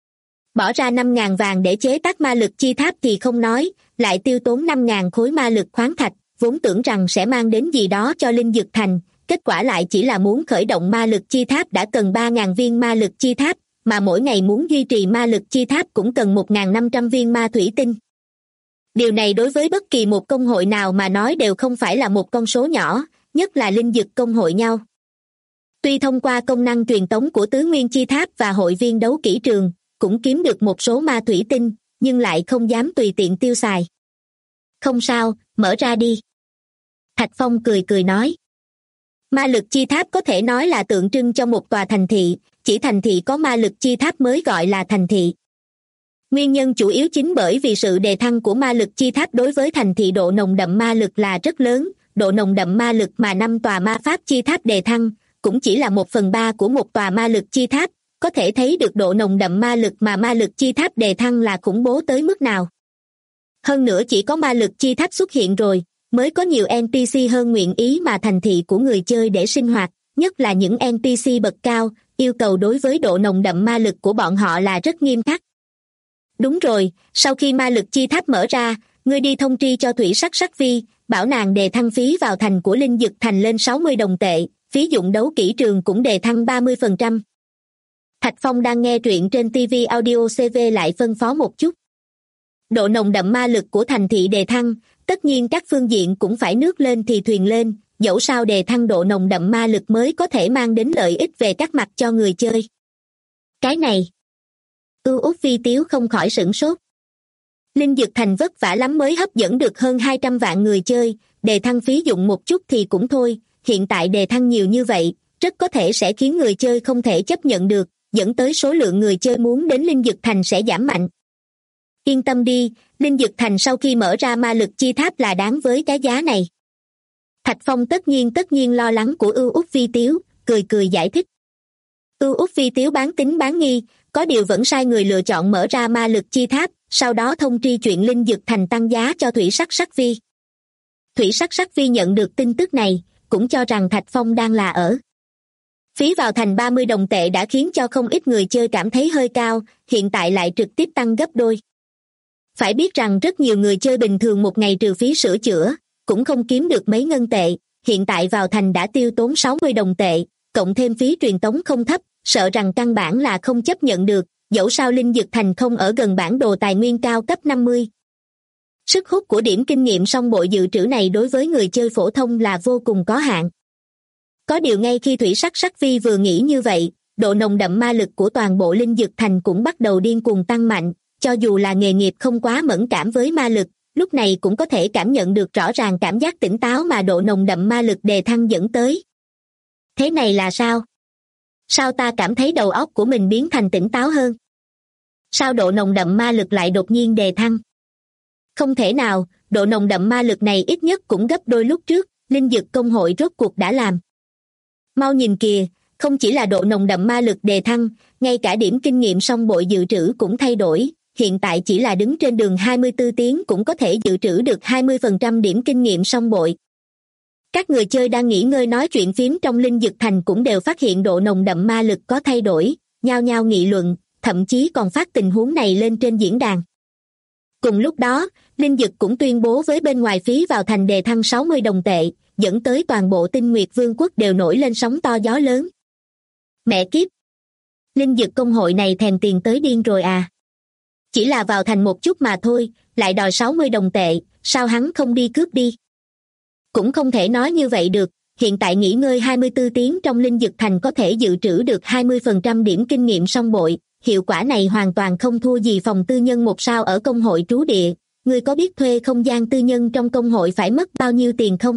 Bỏ ra 5.000 vàng để chế tác ma lực chi tháp thì không nói, lại tiêu tốn 5.000 khối ma lực khoáng thạch, vốn tưởng rằng sẽ mang đến gì đó cho Linh Dực Thành, kết quả lại chỉ là muốn khởi động ma lực chi tháp đã cần 3.000 viên ma lực chi tháp, mà mỗi ngày muốn duy trì ma lực chi tháp cũng cần 1.500 viên ma thủy tinh. Điều này đối với bất kỳ một công hội nào mà nói đều không phải là một con số nhỏ, nhất là Linh Dực công hội nhau. Tuy thông qua công năng truyền tống của Tứ Nguyên Chi Tháp và hội viên đấu kỹ trường, cũng kiếm được một số ma thủy tinh, nhưng lại không dám tùy tiện tiêu xài. Không sao, mở ra đi. Thạch Phong cười cười nói. Ma lực chi tháp có thể nói là tượng trưng cho một tòa thành thị, chỉ thành thị có ma lực chi tháp mới gọi là thành thị. Nguyên nhân chủ yếu chính bởi vì sự đề thăng của ma lực chi tháp đối với thành thị độ nồng đậm ma lực là rất lớn, độ nồng đậm ma lực mà 5 tòa ma pháp chi tháp đề thăng, cũng chỉ là 1/3 của một tòa ma lực chi tháp, có thể thấy được độ nồng đậm ma lực mà ma lực chi tháp đề thăng là khủng bố tới mức nào. Hơn nữa chỉ có ma lực chi tháp xuất hiện rồi, mới có nhiều NPC hơn nguyện ý mà thành thị của người chơi để sinh hoạt, nhất là những NPC bậc cao, yêu cầu đối với độ nồng đậm ma lực của bọn họ là rất nghiêm khắc. Đúng rồi, sau khi ma lực chi tháp mở ra, ngươi đi thông tri cho Thủy Sắc Sắc Vi, bảo nàng đề thăng phí vào thành của Linh Dực Thành lên 60 đồng tệ, phí dụng đấu kỹ trường cũng đề thăng 30%. Thạch Phong đang nghe truyện trên TV Audio CV lại phân phó một chút. Độ nồng đậm ma lực của thành thị đề thăng, tất nhiên các phương diện cũng phải nước lên thì thuyền lên, dẫu sao đề thăng độ nồng đậm ma lực mới có thể mang đến lợi ích về các mặt cho người chơi. Cái này, Ưu Út Vi Tiếu không khỏi sửng sốt. Linh Dực Thành vất vả lắm mới hấp dẫn được hơn 200 vạn người chơi, đề thăng phí dụng một chút thì cũng thôi, hiện tại đề thăng nhiều như vậy, rất có thể sẽ khiến người chơi không thể chấp nhận được, dẫn tới số lượng người chơi muốn đến Linh Dực Thành sẽ giảm mạnh. Yên tâm đi, Linh Dực Thành sau khi mở ra ma lực chi tháp là đáng với cái giá này. Thạch Phong tất nhiên lo lắng của Ưu Út Vi Tiếu, cười giải thích. Ưu Út Vi Tiếu bán tín bán nghi, có điều vẫn sai người lựa chọn mở ra ma lực chi tháp, sau đó thông tri chuyện Linh Dực Thành tăng giá cho Thủy Sắc Sắc Vi. Thủy Sắc Sắc Vi nhận được tin tức này, cũng cho rằng Thạch Phong đang là ở. Phí vào thành 30 đồng tệ đã khiến cho không ít người chơi cảm thấy hơi cao, hiện tại lại trực tiếp tăng gấp đôi. Phải biết rằng rất nhiều người chơi bình thường một ngày trừ phí sửa chữa, cũng không kiếm được mấy ngân tệ, hiện tại vào thành đã tiêu tốn 60 đồng tệ, cộng thêm phí truyền tống không thấp, sợ rằng căn bản là không chấp nhận được, dẫu sao Linh Dực Thành không ở gần bản đồ tài nguyên cao cấp 50. Sức hút của điểm kinh nghiệm song bội dự trữ này đối với người chơi phổ thông là vô cùng có hạn. Có điều ngay khi Thủy Sắc Sắc Vi vừa nghĩ như vậy, độ nồng đậm ma lực của toàn bộ Linh Dực Thành cũng bắt đầu điên cuồng tăng mạnh, cho dù là nghề nghiệp không quá mẫn cảm với ma lực, lúc này cũng có thể cảm nhận được rõ ràng cảm giác tỉnh táo mà độ nồng đậm ma lực đề thăng dẫn tới. Thế này là sao? Sao ta cảm thấy đầu óc của mình biến thành tỉnh táo hơn? Sao độ nồng đậm ma lực lại đột nhiên đề thăng? Không thể nào, độ nồng đậm ma lực này ít nhất cũng gấp đôi lúc trước, Linh Dực công hội rốt cuộc đã làm. Mau nhìn kìa, không chỉ là độ nồng đậm ma lực đề thăng, ngay cả điểm kinh nghiệm song bội dự trữ cũng thay đổi, hiện tại chỉ là đứng trên đường 24 tiếng cũng có thể dự trữ được 20% điểm kinh nghiệm song bội. Các người chơi đang nghỉ ngơi nói chuyện phím trong Linh Dực Thành cũng đều phát hiện độ nồng đậm ma lực có thay đổi, nhao nhao nghị luận, thậm chí còn phát tình huống này lên trên diễn đàn. Cùng lúc đó, Linh Dực cũng tuyên bố với bên ngoài phí vào thành đề thăng 60 đồng tệ, dẫn tới toàn bộ Tinh Nguyệt Vương quốc đều nổi lên sóng to gió lớn. Mẹ kiếp! Linh Dực công hội này thèm tiền tới điên rồi à? Chỉ là vào thành một chút mà thôi, lại đòi 60 đồng tệ, sao hắn không đi cướp đi? Cũng không thể nói như vậy được, hiện tại nghỉ ngơi 24 tiếng trong Linh Dực Thành có thể dự trữ được 20% điểm kinh nghiệm song bội, hiệu quả này hoàn toàn không thua gì phòng tư nhân 1 sao ở công hội trú địa, ngươi có biết thuê không gian tư nhân trong công hội phải mất bao nhiêu tiền không?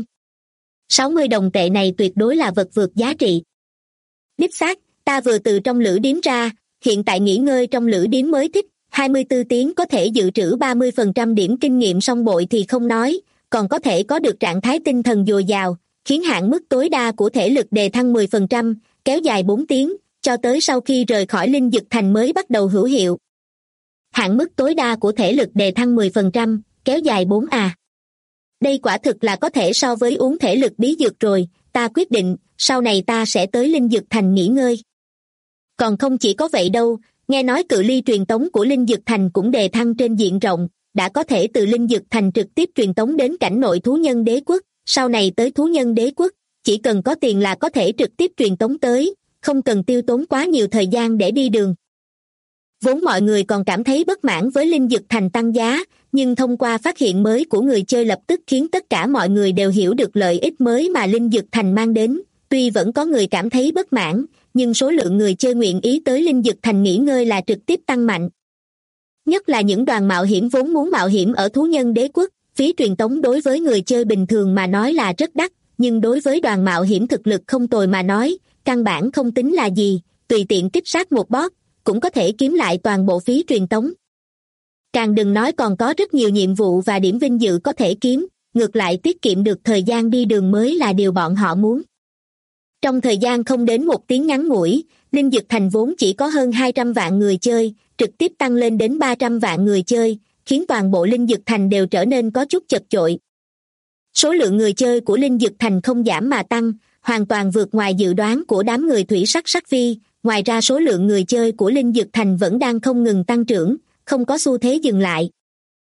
60 đồng tệ này tuyệt đối là vật vượt giá trị. Đích xác, ta vừa từ trong lữ điếm ra, hiện tại nghỉ ngơi trong lữ điếm mới thích, 24 tiếng có thể dự trữ 30% điểm kinh nghiệm song bội thì không nói, còn có thể có được trạng thái tinh thần dồi dào, khiến hạn mức tối đa của thể lực đề thăng 10%, kéo dài 4 tiếng, cho tới sau khi rời khỏi Linh Dực Thành mới bắt đầu hữu hiệu. Hạn mức tối đa của thể lực đề thăng 10%, kéo dài 4 à. Đây quả thực là có thể so với uống thể lực bí dược rồi, ta quyết định, sau này ta sẽ tới Linh Dực Thành nghỉ ngơi. Còn không chỉ có vậy đâu, nghe nói cự ly truyền tống của Linh Dực Thành cũng đề thăng trên diện rộng, đã có thể từ Linh Dực Thành trực tiếp truyền tống đến cảnh nội thú nhân đế quốc, sau này tới thú nhân đế quốc, chỉ cần có tiền là có thể trực tiếp truyền tống tới, không cần tiêu tốn quá nhiều thời gian để đi đường. Vốn mọi người còn cảm thấy bất mãn với Linh Dực Thành tăng giá, nhưng thông qua phát hiện mới của người chơi lập tức khiến tất cả mọi người đều hiểu được lợi ích mới mà Linh Dực Thành mang đến. Tuy vẫn có người cảm thấy bất mãn, nhưng số lượng người chơi nguyện ý tới Linh Dực Thành nghỉ ngơi là trực tiếp tăng mạnh. Nhất là những đoàn mạo hiểm vốn muốn mạo hiểm ở thú nhân đế quốc, phí truyền tống đối với người chơi bình thường mà nói là rất đắt, nhưng đối với đoàn mạo hiểm thực lực không tồi mà nói, căn bản không tính là gì, tùy tiện kích sát một boss, cũng có thể kiếm lại toàn bộ phí truyền tống. Càng đừng nói còn có rất nhiều nhiệm vụ và điểm vinh dự có thể kiếm, ngược lại tiết kiệm được thời gian đi đường mới là điều bọn họ muốn. Trong thời gian không đến 1 tiếng ngắn ngủi, Linh Dực Thành vốn chỉ có hơn 200 vạn người chơi, trực tiếp tăng lên đến 300 vạn người chơi, khiến toàn bộ Linh Dực Thành đều trở nên có chút chật chội. Số lượng người chơi của Linh Dực Thành không giảm mà tăng, hoàn toàn vượt ngoài dự đoán của đám người Thủy Sắc Sắc Vi, ngoài ra số lượng người chơi của Linh Dực Thành vẫn đang không ngừng tăng trưởng, không có xu thế dừng lại.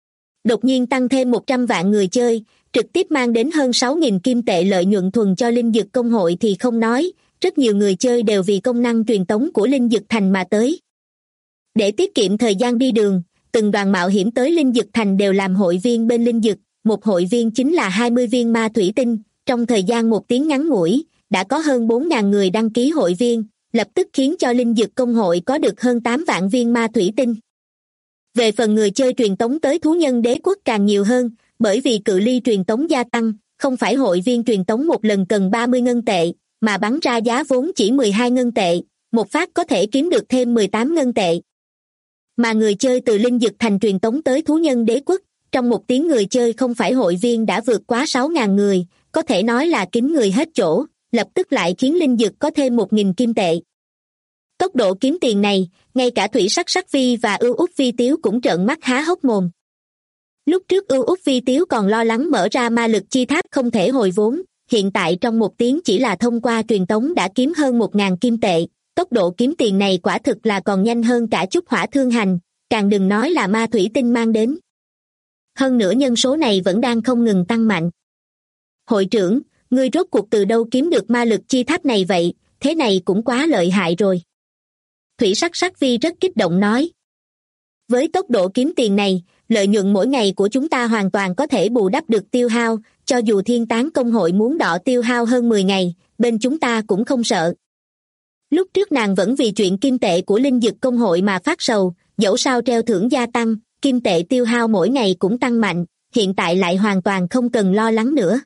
Đột nhiên tăng thêm 100 vạn người chơi, trực tiếp mang đến hơn 6.000 kim tệ lợi nhuận thuần cho Linh Dực Công hội thì không nói, rất nhiều người chơi đều vì công năng truyền tống của Linh Dực Thành mà tới. Để tiết kiệm thời gian đi đường, từng đoàn mạo hiểm tới Linh Dực Thành đều làm hội viên bên Linh Dực, một hội viên chính là 20 viên ma thủy tinh, trong thời gian 1 tiếng ngắn ngủi, đã có hơn 4.000 người đăng ký hội viên, lập tức khiến cho Linh Dực Công hội có được hơn 8 vạn viên ma thủy tinh. Về phần người chơi truyền tống tới thú nhân đế quốc càng nhiều hơn, bởi vì cự ly truyền tống gia tăng, không phải hội viên truyền tống một lần cần 30 ngân tệ, mà bắn ra giá vốn chỉ 12 ngân tệ, một phát có thể kiếm được thêm 18 ngân tệ. Mà người chơi từ Linh Dực Thành truyền tống tới thú nhân đế quốc, trong 1 tiếng người chơi không phải hội viên đã vượt quá 6.000 người, có thể nói là kín người hết chỗ, lập tức lại khiến Linh Dực có thêm 1.000 kim tệ. Tốc độ kiếm tiền này, ngay cả Thủy Sắc Sắc Vi và Ưu Úc Vi Tiếu cũng trợn mắt há hốc mồm. Lúc trước Ưu Úc Vi Tiếu còn lo lắng mở ra ma lực chi tháp không thể hồi vốn, hiện tại trong 1 tiếng chỉ là thông qua truyền tống đã kiếm hơn 1.000 kim tệ, tốc độ kiếm tiền này quả thực là còn nhanh hơn cả chút hỏa thương hành, càng đừng nói là ma thủy tinh mang đến. Hơn nữa nhân số này vẫn đang không ngừng tăng mạnh. Hội trưởng, ngươi rốt cuộc từ đâu kiếm được ma lực chi tháp này vậy, thế này cũng quá lợi hại rồi. Thủy Sắc Sắc Vi rất kích động nói. Với tốc độ kiếm tiền này, lợi nhuận mỗi ngày của chúng ta hoàn toàn có thể bù đắp được tiêu hao, cho dù Thiên Tán Công hội muốn đọ tiêu hao hơn 10 ngày, bên chúng ta cũng không sợ. Lúc trước nàng vẫn vì chuyện kim tệ của Linh Dực Công hội mà phát sầu, dẫu sao treo thưởng gia tăng, kim tệ tiêu hao mỗi ngày cũng tăng mạnh, hiện tại lại hoàn toàn không cần lo lắng nữa.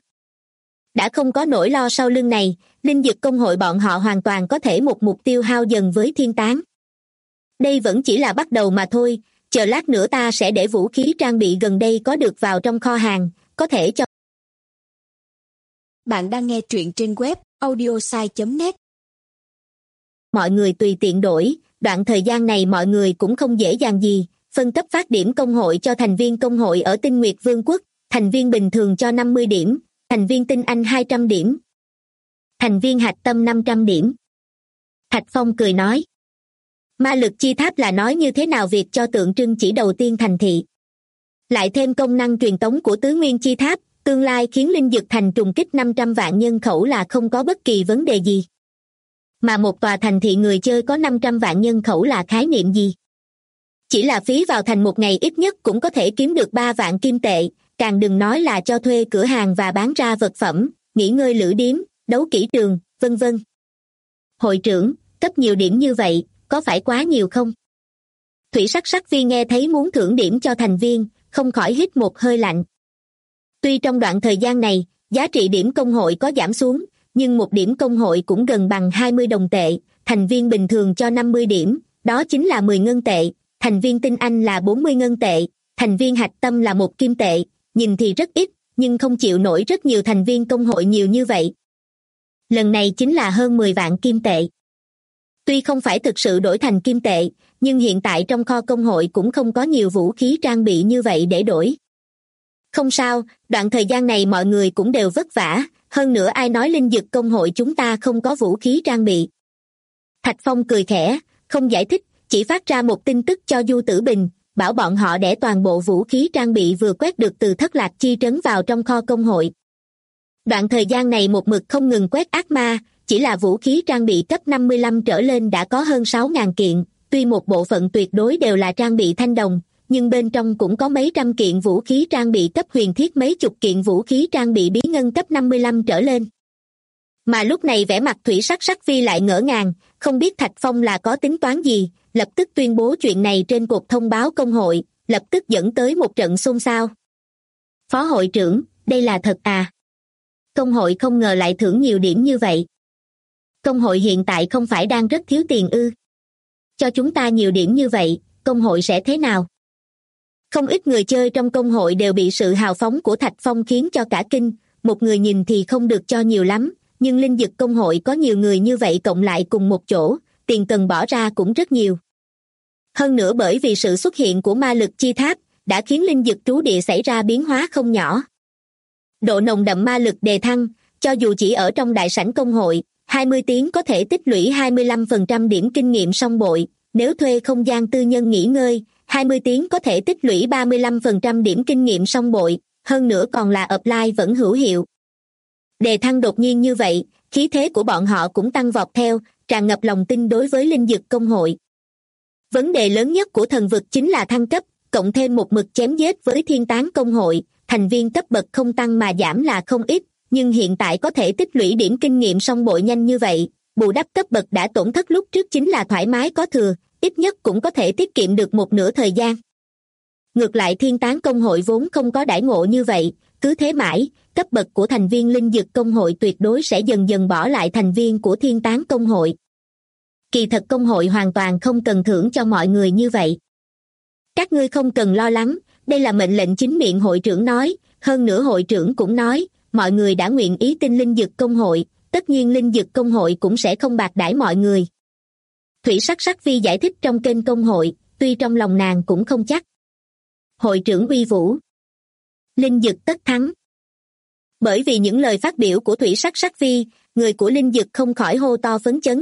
Đã không có nỗi lo sau lưng này, Linh Dực Công hội bọn họ hoàn toàn có thể một mục tiêu hao dần với Thiên Tán. Đây vẫn chỉ là bắt đầu mà thôi, chờ lát nữa ta sẽ để vũ khí trang bị gần đây có được vào trong kho hàng, có thể cho... Bạn đang nghe truyện trên web audiosai.net. Mọi người tùy tiện đổi, đoạn thời gian này mọi người cũng không dễ dàng gì, phân cấp phát điểm công hội cho thành viên công hội ở Tinh Nguyệt Vương quốc, thành viên bình thường cho 50 điểm, thành viên tinh anh 200 điểm, thành viên hạch tâm 500 điểm. Thạch Phong cười nói. Ma lực chi tháp là nói như thế nào việc cho tượng trưng chỉ đầu tiên thành thị. Lại thêm công năng truyền tống của tứ nguyên chi tháp, tương lai khiến Linh Dực Thành trùng kích 500 vạn nhân khẩu là không có bất kỳ vấn đề gì. Mà một tòa thành thị người chơi có 500 vạn nhân khẩu là khái niệm gì? Chỉ là phí vào thành một ngày ít nhất cũng có thể kiếm được 3 vạn kim tệ, càng đừng nói là cho thuê cửa hàng và bán ra vật phẩm, nghỉ ngơi lữ điếm, đấu kỹ trường, vân vân. Hội trưởng, cấp nhiều điểm như vậy, có phải quá nhiều không? Thủy Sắc Sắc Vi nghe thấy muốn thưởng điểm cho thành viên, không khỏi hít một hơi lạnh. Tuy trong đoạn thời gian này, giá trị điểm công hội có giảm xuống, nhưng 1 điểm công hội cũng gần bằng 20 đồng tệ, thành viên bình thường cho 50 điểm, đó chính là 10 ngân tệ, thành viên tinh anh là 40 ngân tệ, thành viên hạch tâm là 1 kim tệ, nhìn thì rất ít, nhưng không chịu nổi rất nhiều thành viên công hội nhiều như vậy. Lần này chính là hơn 10 vạn kim tệ. Tuy không phải thực sự đổi thành kim tệ, nhưng hiện tại trong kho công hội cũng không có nhiều vũ khí trang bị như vậy để đổi. Không sao, đoạn thời gian này mọi người cũng đều vất vả, hơn nữa ai nói Linh Dực Công hội chúng ta không có vũ khí trang bị. Thạch Phong cười khẽ, không giải thích, chỉ phát ra một tin tức cho Du Tử Bình, bảo bọn họ để toàn bộ vũ khí trang bị vừa quét được từ Thất Lạc Chi trấn vào trong kho công hội. Đoạn thời gian này một mực không ngừng quét ác ma, chỉ là vũ khí trang bị cấp 55 trở lên đã có hơn 6.000 kiện, tuy một bộ phận tuyệt đối đều là trang bị thanh đồng, nhưng bên trong cũng có mấy trăm kiện vũ khí trang bị cấp huyền thiết, mấy chục kiện vũ khí trang bị bí ngân cấp 55 trở lên. Mà lúc này vẻ mặt Thủy Sắc Sắc Vi lại ngỡ ngàng, không biết Thạch Phong là có tính toán gì, lập tức tuyên bố chuyện này trên cột thông báo công hội, lập tức dẫn tới một trận xôn xao. Phó hội trưởng, đây là thật à? Công hội không ngờ lại thưởng nhiều điểm như vậy. Công hội hiện tại không phải đang rất thiếu tiền ư? Cho chúng ta nhiều điểm như vậy, công hội sẽ thế nào? Không ít người chơi trong công hội đều bị sự hào phóng của Thạch Phong khiến cho cả kinh, một người nhìn thì không được cho nhiều lắm, nhưng Linh Dực Công hội có nhiều người như vậy cộng lại cùng một chỗ, tiền cần bỏ ra cũng rất nhiều. Hơn nữa bởi vì sự xuất hiện của ma lực chi tháp, đã khiến Linh Dực trú địa xảy ra biến hóa không nhỏ. Độ nồng đậm ma lực đề thăng, cho dù chỉ ở trong đại sảnh công hội, 20 tiếng có thể tích lũy 25% điểm kinh nghiệm song bội, nếu thuê không gian tư nhân nghỉ ngơi, 20 tiếng có thể tích lũy 35% điểm kinh nghiệm song bội, hơn nữa còn là apply vẫn hữu hiệu. Đề thăng đột nhiên như vậy, khí thế của bọn họ cũng tăng vọt theo, tràn ngập lòng tin đối với linh dực công hội. Vấn đề lớn nhất của thần vực chính là thăng cấp, cộng thêm một mực chém giết với thiên tán công hội, thành viên cấp bậc không tăng mà giảm là không ít, nhưng hiện tại có thể tích lũy điểm kinh nghiệm song bội nhanh như vậy, bù đắp cấp bậc đã tổn thất lúc trước chính là thoải mái có thừa, ít nhất cũng có thể tiết kiệm được một nửa thời gian. Ngược lại thiên tán công hội vốn không có đãi ngộ như vậy, cứ thế mãi, cấp bậc của thành viên linh dực công hội tuyệt đối sẽ dần dần bỏ lại thành viên của thiên tán công hội. Kỳ thật công hội hoàn toàn không cần thưởng cho mọi người như vậy. Các ngươi không cần lo lắng, đây là mệnh lệnh chính miệng hội trưởng nói, hơn nữa hội trưởng cũng nói, mọi người đã nguyện ý tin linh dực công hội, tất nhiên linh dực công hội cũng sẽ không bạc đãi mọi người. Thủy Sắc Sắc Vi giải thích trong kênh công hội, tuy trong lòng nàng cũng không chắc. Hội trưởng uy vũ. Linh dực tất thắng. Bởi vì những lời phát biểu của Thủy Sắc Sắc Vi, người của linh dực không khỏi hô to phấn chấn.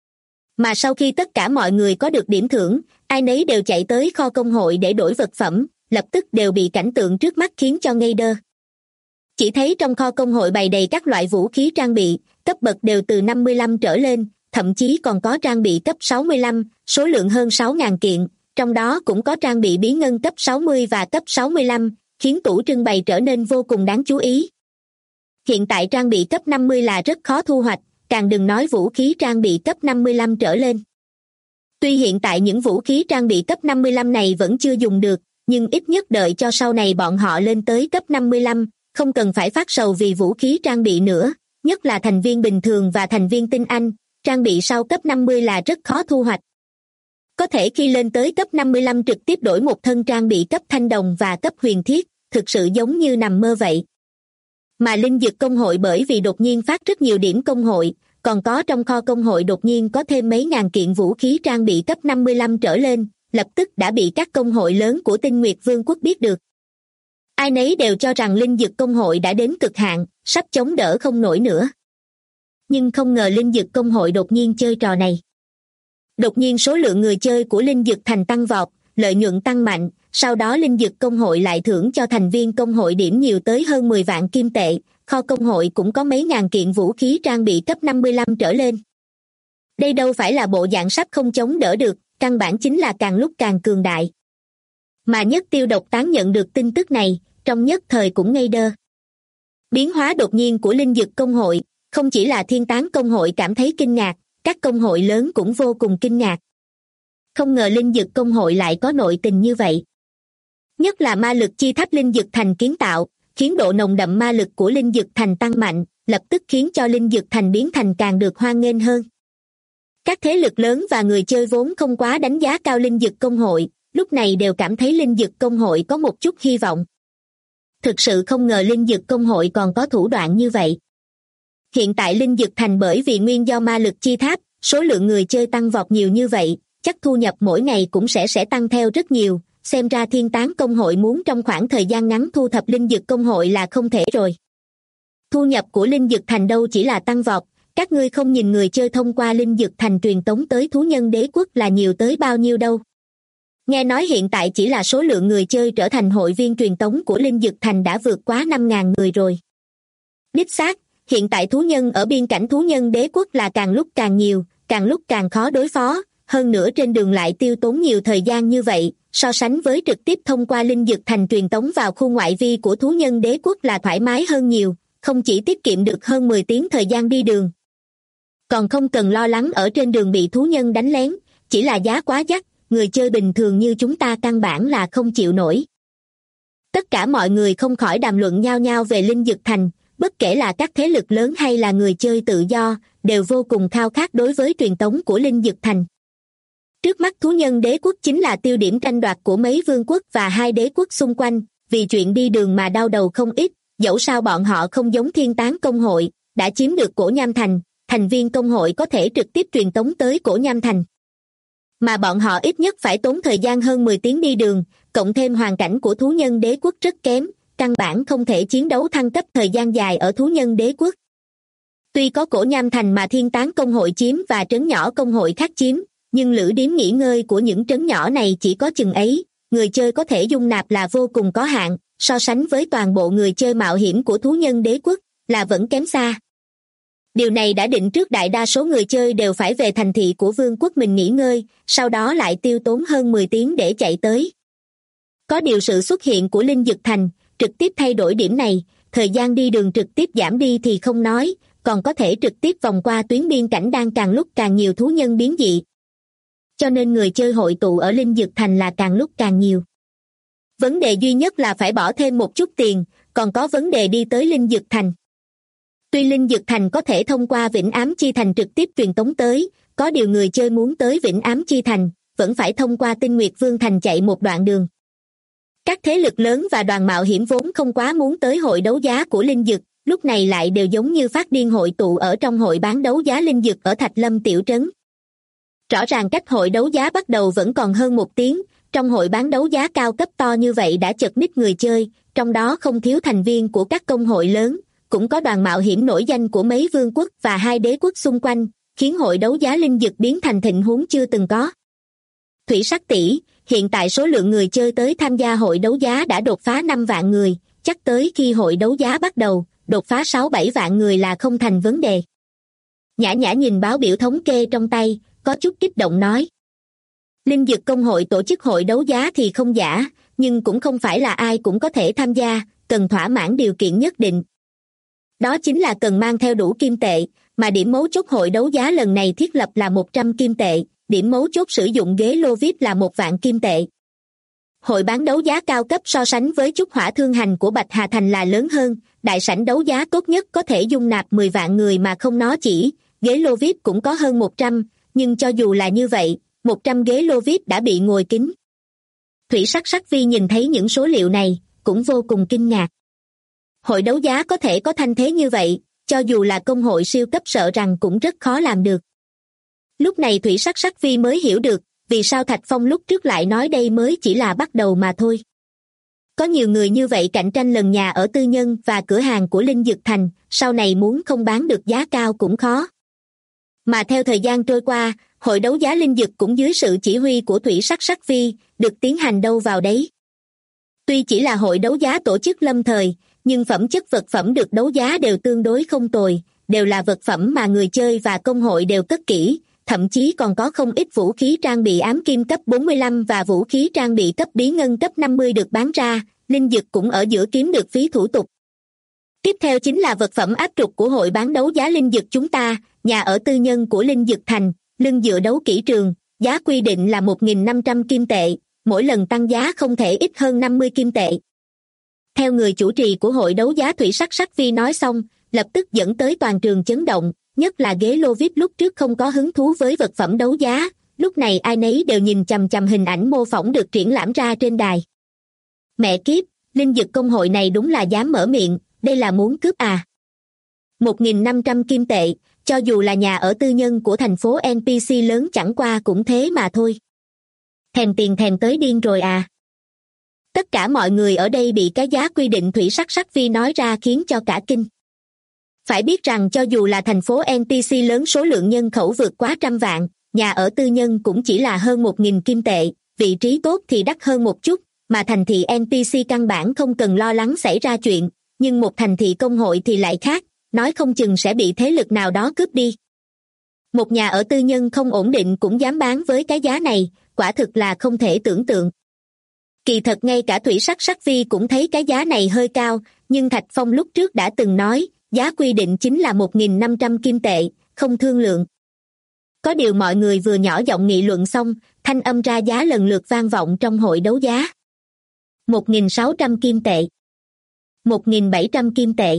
Mà sau khi tất cả mọi người có được điểm thưởng, ai nấy đều chạy tới kho công hội để đổi vật phẩm, lập tức đều bị cảnh tượng trước mắt khiến cho ngây đơ. Chỉ thấy trong kho công hội bày đầy các loại vũ khí trang bị, cấp bậc đều từ 55 trở lên, thậm chí còn có trang bị cấp 65, số lượng hơn 6.000 kiện, trong đó cũng có trang bị bí ngân cấp 60 và cấp 65, khiến tủ trưng bày trở nên vô cùng đáng chú ý. Hiện tại trang bị cấp 50 là rất khó thu hoạch, càng đừng nói vũ khí trang bị cấp 55 trở lên. Tuy hiện tại những vũ khí trang bị cấp 55 này vẫn chưa dùng được, nhưng ít nhất đợi cho sau này bọn họ lên tới cấp 55, không cần phải phát sầu vì vũ khí trang bị nữa, nhất là thành viên bình thường và thành viên tinh anh, trang bị sau cấp 50 là rất khó thu hoạch. Có thể khi lên tới cấp 55 trực tiếp đổi một thân trang bị cấp thanh đồng và cấp huyền thiết, thực sự giống như nằm mơ vậy. Mà linh dực công hội bởi vì đột nhiên phát rất nhiều điểm công hội, còn có trong kho công hội đột nhiên có thêm mấy ngàn kiện vũ khí trang bị cấp 55 trở lên, lập tức đã bị các công hội lớn của Tinh Nguyệt Vương quốc biết được. Ai nấy đều cho rằng linh dực công hội đã đến cực hạn, sắp chống đỡ không nổi nữa. Nhưng không ngờ linh dực công hội đột nhiên chơi trò này. Đột nhiên số lượng người chơi của linh dực thành tăng vọt, lợi nhuận tăng mạnh, sau đó linh dực công hội lại thưởng cho thành viên công hội điểm nhiều tới hơn 10 vạn kim tệ, kho công hội cũng có mấy ngàn kiện vũ khí trang bị cấp 55 trở lên. Đây đâu phải là bộ dạng sắp không chống đỡ được, căn bản chính là càng lúc càng cường đại. Mà Nhất Tiêu Độc Tán nhận được tin tức này, trong nhất thời cũng ngây đơ. Biến hóa đột nhiên của linh dực công hội, không chỉ là thiên tán công hội cảm thấy kinh ngạc, các công hội lớn cũng vô cùng kinh ngạc. Không ngờ linh dực công hội lại có nội tình như vậy. Nhất là ma lực chi tháp linh dực thành kiến tạo, khiến độ nồng đậm ma lực của linh dực thành tăng mạnh, lập tức khiến cho linh dực thành biến thành càng được hoan nghênh hơn. Các thế lực lớn và người chơi vốn không quá đánh giá cao linh dực công hội, lúc này đều cảm thấy linh dực công hội có một chút hy vọng. Thực sự không ngờ linh dực công hội còn có thủ đoạn như vậy. Hiện tại linh dực thành bởi vì nguyên do ma lực chi tháp, số lượng người chơi tăng vọt nhiều như vậy, chắc thu nhập mỗi ngày cũng sẽ tăng theo rất nhiều, xem ra thiên tán công hội muốn trong khoảng thời gian ngắn thu thập linh dực công hội là không thể rồi. Thu nhập của linh dực thành đâu chỉ là tăng vọt, các ngươi không nhìn người chơi thông qua linh dực thành truyền tống tới thú nhân đế quốc là nhiều tới bao nhiêu đâu. Nghe nói hiện tại chỉ là số lượng người chơi trở thành hội viên truyền tống của linh dực thành đã vượt quá 5.000 người rồi. Đích xác, hiện tại thú nhân ở biên cảnh thú nhân đế quốc là càng lúc càng nhiều, càng lúc càng khó đối phó, hơn nữa trên đường lại tiêu tốn nhiều thời gian như vậy, so sánh với trực tiếp thông qua linh dực thành truyền tống vào khu ngoại vi của thú nhân đế quốc là thoải mái hơn nhiều, không chỉ tiết kiệm được hơn 10 tiếng thời gian đi đường. Còn không cần lo lắng ở trên đường bị thú nhân đánh lén, chỉ là giá quá đắt, người chơi bình thường như chúng ta căn bản là không chịu nổi. Tất cả mọi người không khỏi đàm luận nhau nhau về linh dực thành, bất kể là các thế lực lớn hay là người chơi tự do, đều vô cùng khao khát đối với truyền tống của linh dực thành. Trước mắt thú nhân đế quốc chính là tiêu điểm tranh đoạt của mấy vương quốc và hai đế quốc xung quanh, vì chuyện đi đường mà đau đầu không ít, dẫu sao bọn họ không giống thiên tán công hội, đã chiếm được Cổ Nham Thành, thành viên công hội có thể trực tiếp truyền tống tới Cổ Nham Thành. Mà bọn họ ít nhất phải tốn thời gian hơn 10 tiếng đi đường, cộng thêm hoàn cảnh của thú nhân đế quốc rất kém, căn bản không thể chiến đấu thăng cấp thời gian dài ở thú nhân đế quốc. Tuy có Cổ Nham Thành mà thiên tán công hội chiếm và trấn nhỏ công hội khác chiếm, nhưng lữ điếm nghỉ ngơi của những trấn nhỏ này chỉ có chừng ấy, người chơi có thể dung nạp là vô cùng có hạn, so sánh với toàn bộ người chơi mạo hiểm của thú nhân đế quốc là vẫn kém xa. Điều này đã định trước đại đa số người chơi đều phải về thành thị của vương quốc mình nghỉ ngơi, sau đó lại tiêu tốn hơn 10 tiếng để chạy tới. Có điều sự xuất hiện của Linh Dực Thành trực tiếp thay đổi điểm này, thời gian đi đường trực tiếp giảm đi thì không nói, còn có thể trực tiếp vòng qua tuyến biên cảnh đang càng lúc càng nhiều thú nhân biến dị. Cho nên người chơi hội tụ ở Linh Dực Thành là càng lúc càng nhiều. Vấn đề duy nhất là phải bỏ thêm một chút tiền, còn có vấn đề đi tới Linh Dực Thành. Tuy Linh Dực Thành có thể thông qua Vĩnh Ám Chi Thành trực tiếp truyền tống tới, có điều người chơi muốn tới Vĩnh Ám Chi Thành, vẫn phải thông qua Tinh Nguyệt Vương Thành chạy một đoạn đường. Các thế lực lớn và đoàn mạo hiểm vốn không quá muốn tới hội đấu giá của Linh Dực, lúc này lại đều giống như phát điên hội tụ ở trong hội bán đấu giá Linh Dực ở Thạch Lâm tiểu trấn. Rõ ràng cách hội đấu giá bắt đầu vẫn còn hơn 1 tiếng, trong hội bán đấu giá cao cấp to như vậy đã chật ních người chơi, trong đó không thiếu thành viên của các công hội lớn, cũng có đoàn mạo hiểm nổi danh của mấy vương quốc và 2 đế quốc xung quanh, khiến hội đấu giá Linh Dực biến thành thịnh huống chưa từng có. Thủy Sắc tỷ, hiện tại số lượng người chơi tới tham gia hội đấu giá đã đột phá 5 vạn người, chắc tới khi hội đấu giá bắt đầu, đột phá 6-7 vạn người là không thành vấn đề. Nhã Nhã nhìn báo biểu thống kê trong tay, có chút kích động nói. Linh Dực công hội tổ chức hội đấu giá thì không giả, nhưng cũng không phải là ai cũng có thể tham gia, cần thỏa mãn điều kiện nhất định. Đó chính là cần mang theo đủ kim tệ, mà điểm mấu chốt hội đấu giá lần này thiết lập là 100 kim tệ, điểm mấu chốt sử dụng ghế lô VIP là 1 vạn kim tệ. Hội bán đấu giá cao cấp so sánh với Trúc Hỏa Thương Hành của Bạch Hà Thành là lớn hơn, đại sảnh đấu giá tốt nhất có thể dung nạp 10 vạn người mà không nó chỉ, ghế lô VIP cũng có hơn 100, nhưng cho dù là như vậy, 100 ghế lô VIP đã bị ngồi kín. Thủy Sắc Sắc Vi nhìn thấy những số liệu này, cũng vô cùng kinh ngạc. Hội đấu giá có thể có thanh thế như vậy, cho dù là công hội siêu cấp sợ rằng cũng rất khó làm được. Lúc này Thủy Sắc Sắc Vi mới hiểu được, vì sao Thạch Phong lúc trước lại nói đây mới chỉ là bắt đầu mà thôi. Có nhiều người như vậy cạnh tranh lần nhà ở tư nhân và cửa hàng của Linh Dực Thành, sau này muốn không bán được giá cao cũng khó. Mà theo thời gian trôi qua, hội đấu giá Linh Dực cũng dưới sự chỉ huy của Thủy Sắc Sắc Vi, được tiến hành đâu vào đấy. Tuy chỉ là hội đấu giá tổ chức lâm thời, nhưng phẩm chất vật phẩm được đấu giá đều tương đối không tồi, đều là vật phẩm mà người chơi và công hội đều cất kỹ, thậm chí còn có không ít vũ khí trang bị ám kim cấp 45 và vũ khí trang bị cấp bí ngân cấp 50 được bán ra, Linh Dực cũng ở giữa kiếm được phí thủ tục. Tiếp theo chính là vật phẩm áp trục của hội bán đấu giá Linh Dực chúng ta, nhà ở tư nhân của Linh Dực Thành, lưng dựa đấu kỹ trường, giá quy định là 1.500 kim tệ, mỗi lần tăng giá không thể ít hơn 50 kim tệ. Theo người chủ trì của hội đấu giá Thủy Sắc Sắc Vi nói xong, lập tức dẫn tới toàn trường chấn động, nhất là ghế lô VIP lúc trước không có hứng thú với vật phẩm đấu giá, lúc này ai nấy đều nhìn chằm chằm hình ảnh mô phỏng được triển lãm ra trên đài. Mẹ kiếp, Linh Dực công hội này đúng là dám mở miệng, đây là muốn cướp à? 1.500 kim tệ, cho dù là nhà ở tư nhân của thành phố NPC lớn chẳng qua cũng thế mà thôi. Thèm tiền thèm tới điên rồi à? Tất cả mọi người ở đây bị cái giá quy định Thủy Sắc Sắc Vi nói ra khiến cho cả kinh. Phải biết rằng cho dù là thành phố NPC lớn số lượng nhân khẩu vượt quá 100 vạn, nhà ở tư nhân cũng chỉ là hơn 1.000 kim tệ, vị trí tốt thì đắt hơn một chút, mà thành thị NPC căn bản không cần lo lắng xảy ra chuyện, nhưng một thành thị công hội thì lại khác, nói không chừng sẽ bị thế lực nào đó cướp đi. Một nhà ở tư nhân không ổn định cũng dám bán với cái giá này, quả thực là không thể tưởng tượng. Kỳ thật ngay cả Thủy Sắc Sắc Vi cũng thấy cái giá này hơi cao, nhưng Thạch Phong lúc trước đã từng nói, giá quy định chính là 1.500 kim tệ, không thương lượng. Có điều mọi người vừa nhỏ giọng nghị luận xong, thanh âm ra giá lần lượt vang vọng trong hội đấu giá. 1.600 kim tệ, 1.700 kim tệ,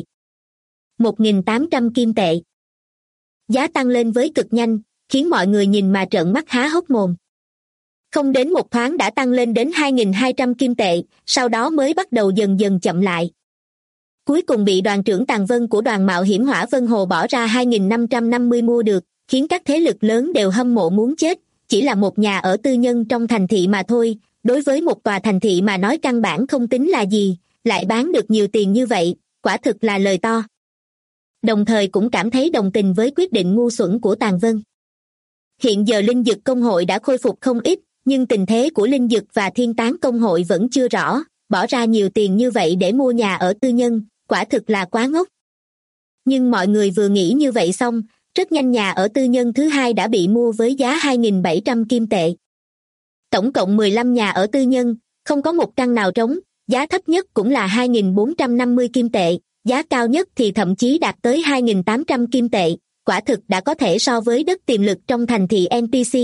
1.800 kim tệ. Giá tăng lên với cực nhanh, khiến mọi người nhìn mà trợn mắt há hốc mồm. Không đến một thoáng đã tăng lên đến 2.200 kim tệ, sau đó mới bắt đầu dần dần chậm lại. Cuối cùng bị đoàn trưởng Tàng Vân của đoàn mạo hiểm Hỏa Vân Hồ bỏ ra 2.550 mua được, khiến các thế lực lớn đều hâm mộ muốn chết, chỉ là một nhà ở tư nhân trong thành thị mà thôi, đối với một tòa thành thị mà nói căn bản không tính là gì, lại bán được nhiều tiền như vậy, quả thực là lời to. Đồng thời cũng cảm thấy đồng tình với quyết định ngu xuẩn của Tàng Vân. Hiện giờ Linh Dực công hội đã khôi phục không ít, nhưng tình thế của Linh Dực và Thiên Tán công hội vẫn chưa rõ, bỏ ra nhiều tiền như vậy để mua nhà ở tư nhân, quả thực là quá ngốc. Nhưng mọi người vừa nghĩ như vậy xong, rất nhanh nhà ở tư nhân thứ hai đã bị mua với giá 2.700 kim tệ. Tổng cộng 15 nhà ở tư nhân, không có một căn nào trống, giá thấp nhất cũng là 2.450 kim tệ, giá cao nhất thì thậm chí đạt tới 2.800 kim tệ, quả thực đã có thể so với đất tiềm lực trong thành thị NPC.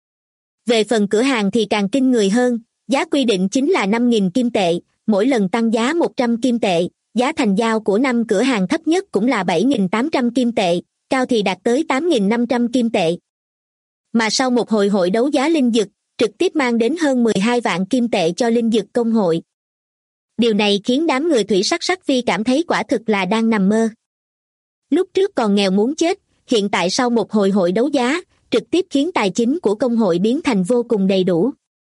Về phần cửa hàng thì càng kinh người hơn, giá quy định chính là 5.000 kim tệ, mỗi lần tăng giá 100 kim tệ, giá thành giao của 5 cửa hàng thấp nhất cũng là 7.800 kim tệ, cao thì đạt tới 8.500 kim tệ. Mà sau một hồi hội đấu giá linh dực, trực tiếp mang đến hơn 12 vạn kim tệ cho linh dực công hội. Điều này khiến đám người thủy sắc sắc vi cảm thấy quả thực là đang nằm mơ. Lúc trước còn nghèo muốn chết, hiện tại sau một hồi hội đấu giá, trực tiếp khiến tài chính của công hội biến thành vô cùng đầy đủ.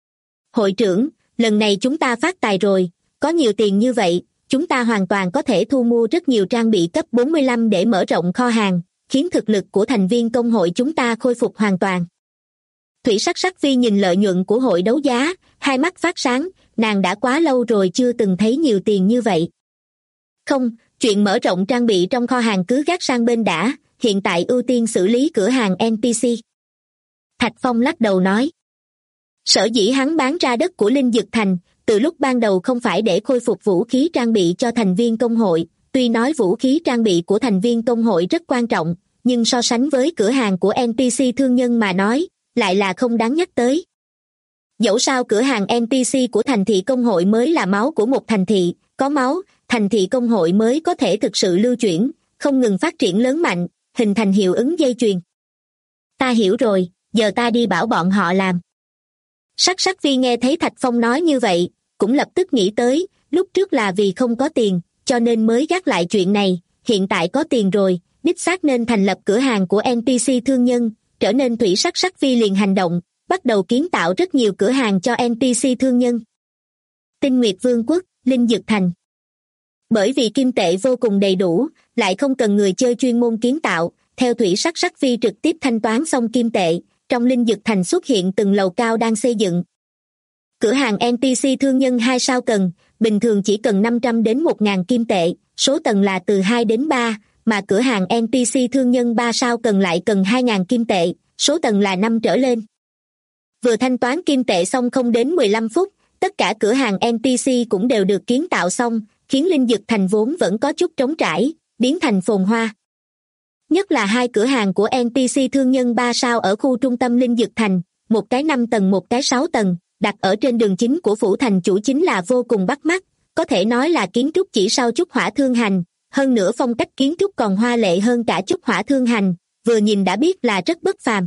Hội trưởng, lần này chúng ta phát tài rồi, có nhiều tiền như vậy, chúng ta hoàn toàn có thể thu mua rất nhiều trang bị cấp 45 để mở rộng kho hàng, khiến thực lực của thành viên công hội chúng ta khôi phục hoàn toàn. Thủy sắc sắc vi nhìn lợi nhuận của hội đấu giá, hai mắt phát sáng, nàng đã quá lâu rồi chưa từng thấy nhiều tiền như vậy. Không, chuyện mở rộng trang bị trong kho hàng cứ gác sang bên đã, hiện tại ưu tiên xử lý cửa hàng NPC. Thạch Phong lắc đầu nói. Sở dĩ hắn bán ra đất của Linh Dực Thành, từ lúc ban đầu không phải để khôi phục vũ khí trang bị cho thành viên công hội, tuy nói vũ khí trang bị của thành viên công hội rất quan trọng, nhưng so sánh với cửa hàng của NPC thương nhân mà nói, lại là không đáng nhắc tới. Dẫu sao cửa hàng NPC của thành thị công hội mới là máu của một thành thị, có máu, thành thị công hội mới có thể thực sự lưu chuyển, không ngừng phát triển lớn mạnh, hình thành hiệu ứng dây chuyền. Ta hiểu rồi, giờ ta đi bảo bọn họ làm. Sắc sắc vi nghe thấy Thạch Phong nói như vậy, cũng lập tức nghĩ tới, lúc trước là vì không có tiền, cho nên mới gác lại chuyện này, hiện tại có tiền rồi, đích xác nên thành lập cửa hàng của NPC thương nhân, trở nên thủy sắc sắc vi liền hành động, bắt đầu kiến tạo rất nhiều cửa hàng cho NPC thương nhân. Tinh Nguyệt Vương quốc, Linh Dực Thành. Bởi vì kim tệ vô cùng đầy đủ, lại không cần người chơi chuyên môn kiến tạo, theo thủy sắc sắc vi trực tiếp thanh toán xong kim tệ, trong Linh Dực Thành xuất hiện từng lầu cao đang xây dựng. Cửa hàng NPC thương nhân 2 sao cần, bình thường chỉ cần 500 đến 1.000 kim tệ, số tầng là từ 2 đến 3, mà cửa hàng NPC thương nhân 3 sao cần lại cần 2.000 kim tệ, số tầng là 5 trở lên. Vừa thanh toán kim tệ xong không đến 15 phút, tất cả cửa hàng NPC cũng đều được kiến tạo xong, khiến Linh Dực Thành vốn vẫn có chút trống trải, biến thành phồn hoa. Nhất là 2 cửa hàng của NPC thương nhân 3 sao ở khu trung tâm Linh Dực Thành, một cái 5 tầng một cái 6 tầng, đặt ở trên đường chính của phủ thành chủ chính là vô cùng bắt mắt, có thể nói là kiến trúc chỉ sau Trúc Hỏa Thương Hành, hơn nữa phong cách kiến trúc còn hoa lệ hơn cả Trúc Hỏa Thương Hành, vừa nhìn đã biết là rất bất phàm.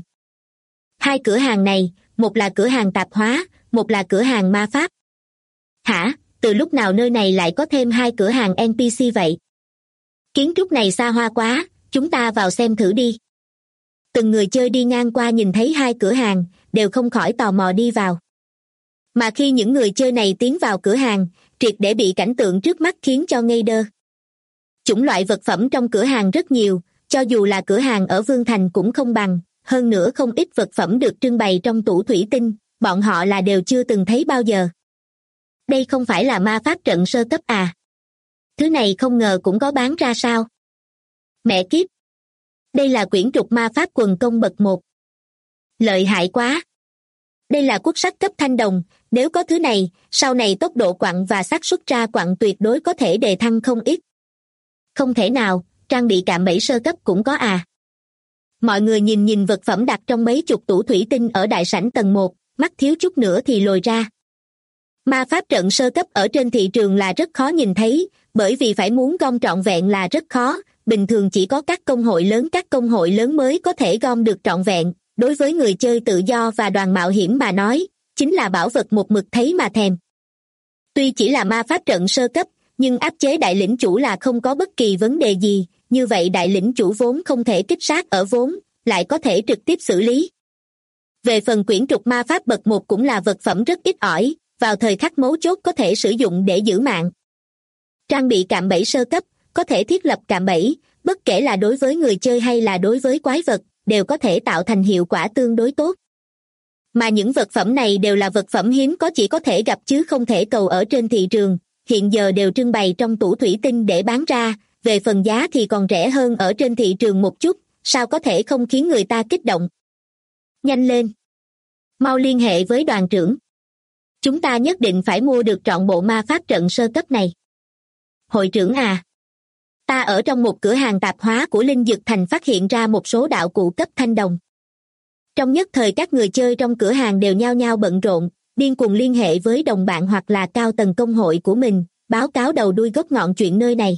2 cửa hàng này, một là cửa hàng tạp hóa, một là cửa hàng ma pháp. Hả, từ lúc nào nơi này lại có thêm 2 cửa hàng NPC vậy? Kiến trúc này xa hoa quá, chúng ta vào xem thử đi. Từng người chơi đi ngang qua nhìn thấy 2 cửa hàng, đều không khỏi tò mò đi vào. Mà khi những người chơi này tiến vào cửa hàng, triệt để bị cảnh tượng trước mắt khiến cho ngây đơ. Chủng loại vật phẩm trong cửa hàng rất nhiều, cho dù là cửa hàng ở Vương Thành cũng không bằng, hơn nữa không ít vật phẩm được trưng bày trong tủ thủy tinh, bọn họ là đều chưa từng thấy bao giờ. Đây không phải là ma pháp trận sơ cấp à? Thứ này không ngờ cũng có bán ra sao? Mẹ kiếp! Đây là quyển trục ma pháp quần công bậc 1. Lợi hại quá! Đây là quốc sách cấp thanh đồng, nếu có thứ này, sau này tốc độ quặng và xác suất ra quặng tuyệt đối có thể đề thăng không ít. Không thể nào, trang bị cạm bẫy sơ cấp cũng có à? Mọi người nhìn vật phẩm đặt trong mấy chục tủ thủy tinh ở đại sảnh tầng 1, mắt thiếu chút nữa thì lồi ra. Ma pháp trận sơ cấp ở trên thị trường là rất khó nhìn thấy, bởi vì phải muốn gom trọn vẹn là rất khó, bình thường chỉ có các công hội lớn mới có thể gom được trọn vẹn, đối với người chơi tự do và đoàn mạo hiểm mà nói, chính là bảo vật một mực thấy mà thèm. Tuy chỉ là ma pháp trận sơ cấp, nhưng áp chế đại lĩnh chủ là không có bất kỳ vấn đề gì, như vậy đại lĩnh chủ vốn không thể kích sát ở vốn, lại có thể trực tiếp xử lý. Về phần quyển trục ma pháp bậc 1 cũng là vật phẩm rất ít ỏi, vào thời khắc mấu chốt có thể sử dụng để giữ mạng. Trang bị cạm bẫy sơ cấp, có thể thiết lập cạm bẫy, bất kể là đối với người chơi hay là đối với quái vật, đều có thể tạo thành hiệu quả tương đối tốt. Mà những vật phẩm này đều là vật phẩm hiếm có, chỉ có thể gặp chứ không thể cầu ở trên thị trường, hiện giờ đều trưng bày trong tủ thủy tinh để bán ra, về phần giá thì còn rẻ hơn ở trên thị trường một chút, sao có thể không khiến người ta kích động. Nhanh lên! Mau liên hệ với đoàn trưởng. Chúng ta nhất định phải mua được trọn bộ ma pháp trận sơ cấp này. Hội trưởng à! Ta ở trong một cửa hàng tạp hóa của Linh Dực Thành phát hiện ra một số đạo cụ cấp thanh đồng. Trong nhất thời các người chơi trong cửa hàng đều nhao nhao bận rộn, điên cuồng liên hệ với đồng bạn hoặc là cao tầng công hội của mình, báo cáo đầu đuôi gốc ngọn chuyện nơi này.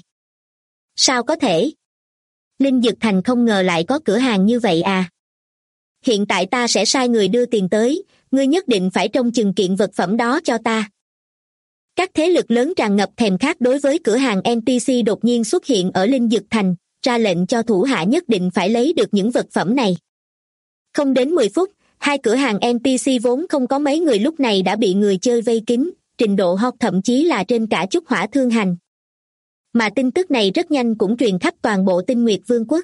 Sao có thể? Linh Dực Thành không ngờ lại có cửa hàng như vậy à? Hiện tại ta sẽ sai người đưa tiền tới, ngươi nhất định phải trông chừng kiện vật phẩm đó cho ta. Các thế lực lớn tràn ngập thèm khát đối với cửa hàng NPC đột nhiên xuất hiện ở Linh Dực Thành, ra lệnh cho thủ hạ nhất định phải lấy được những vật phẩm này. Không đến 10 phút, hai cửa hàng NPC vốn không có mấy người lúc này đã bị người chơi vây kín, trình độ hot thậm chí là trên cả chút hỏa thương hành. Mà tin tức này rất nhanh cũng truyền khắp toàn bộ Tinh Nguyệt Vương quốc.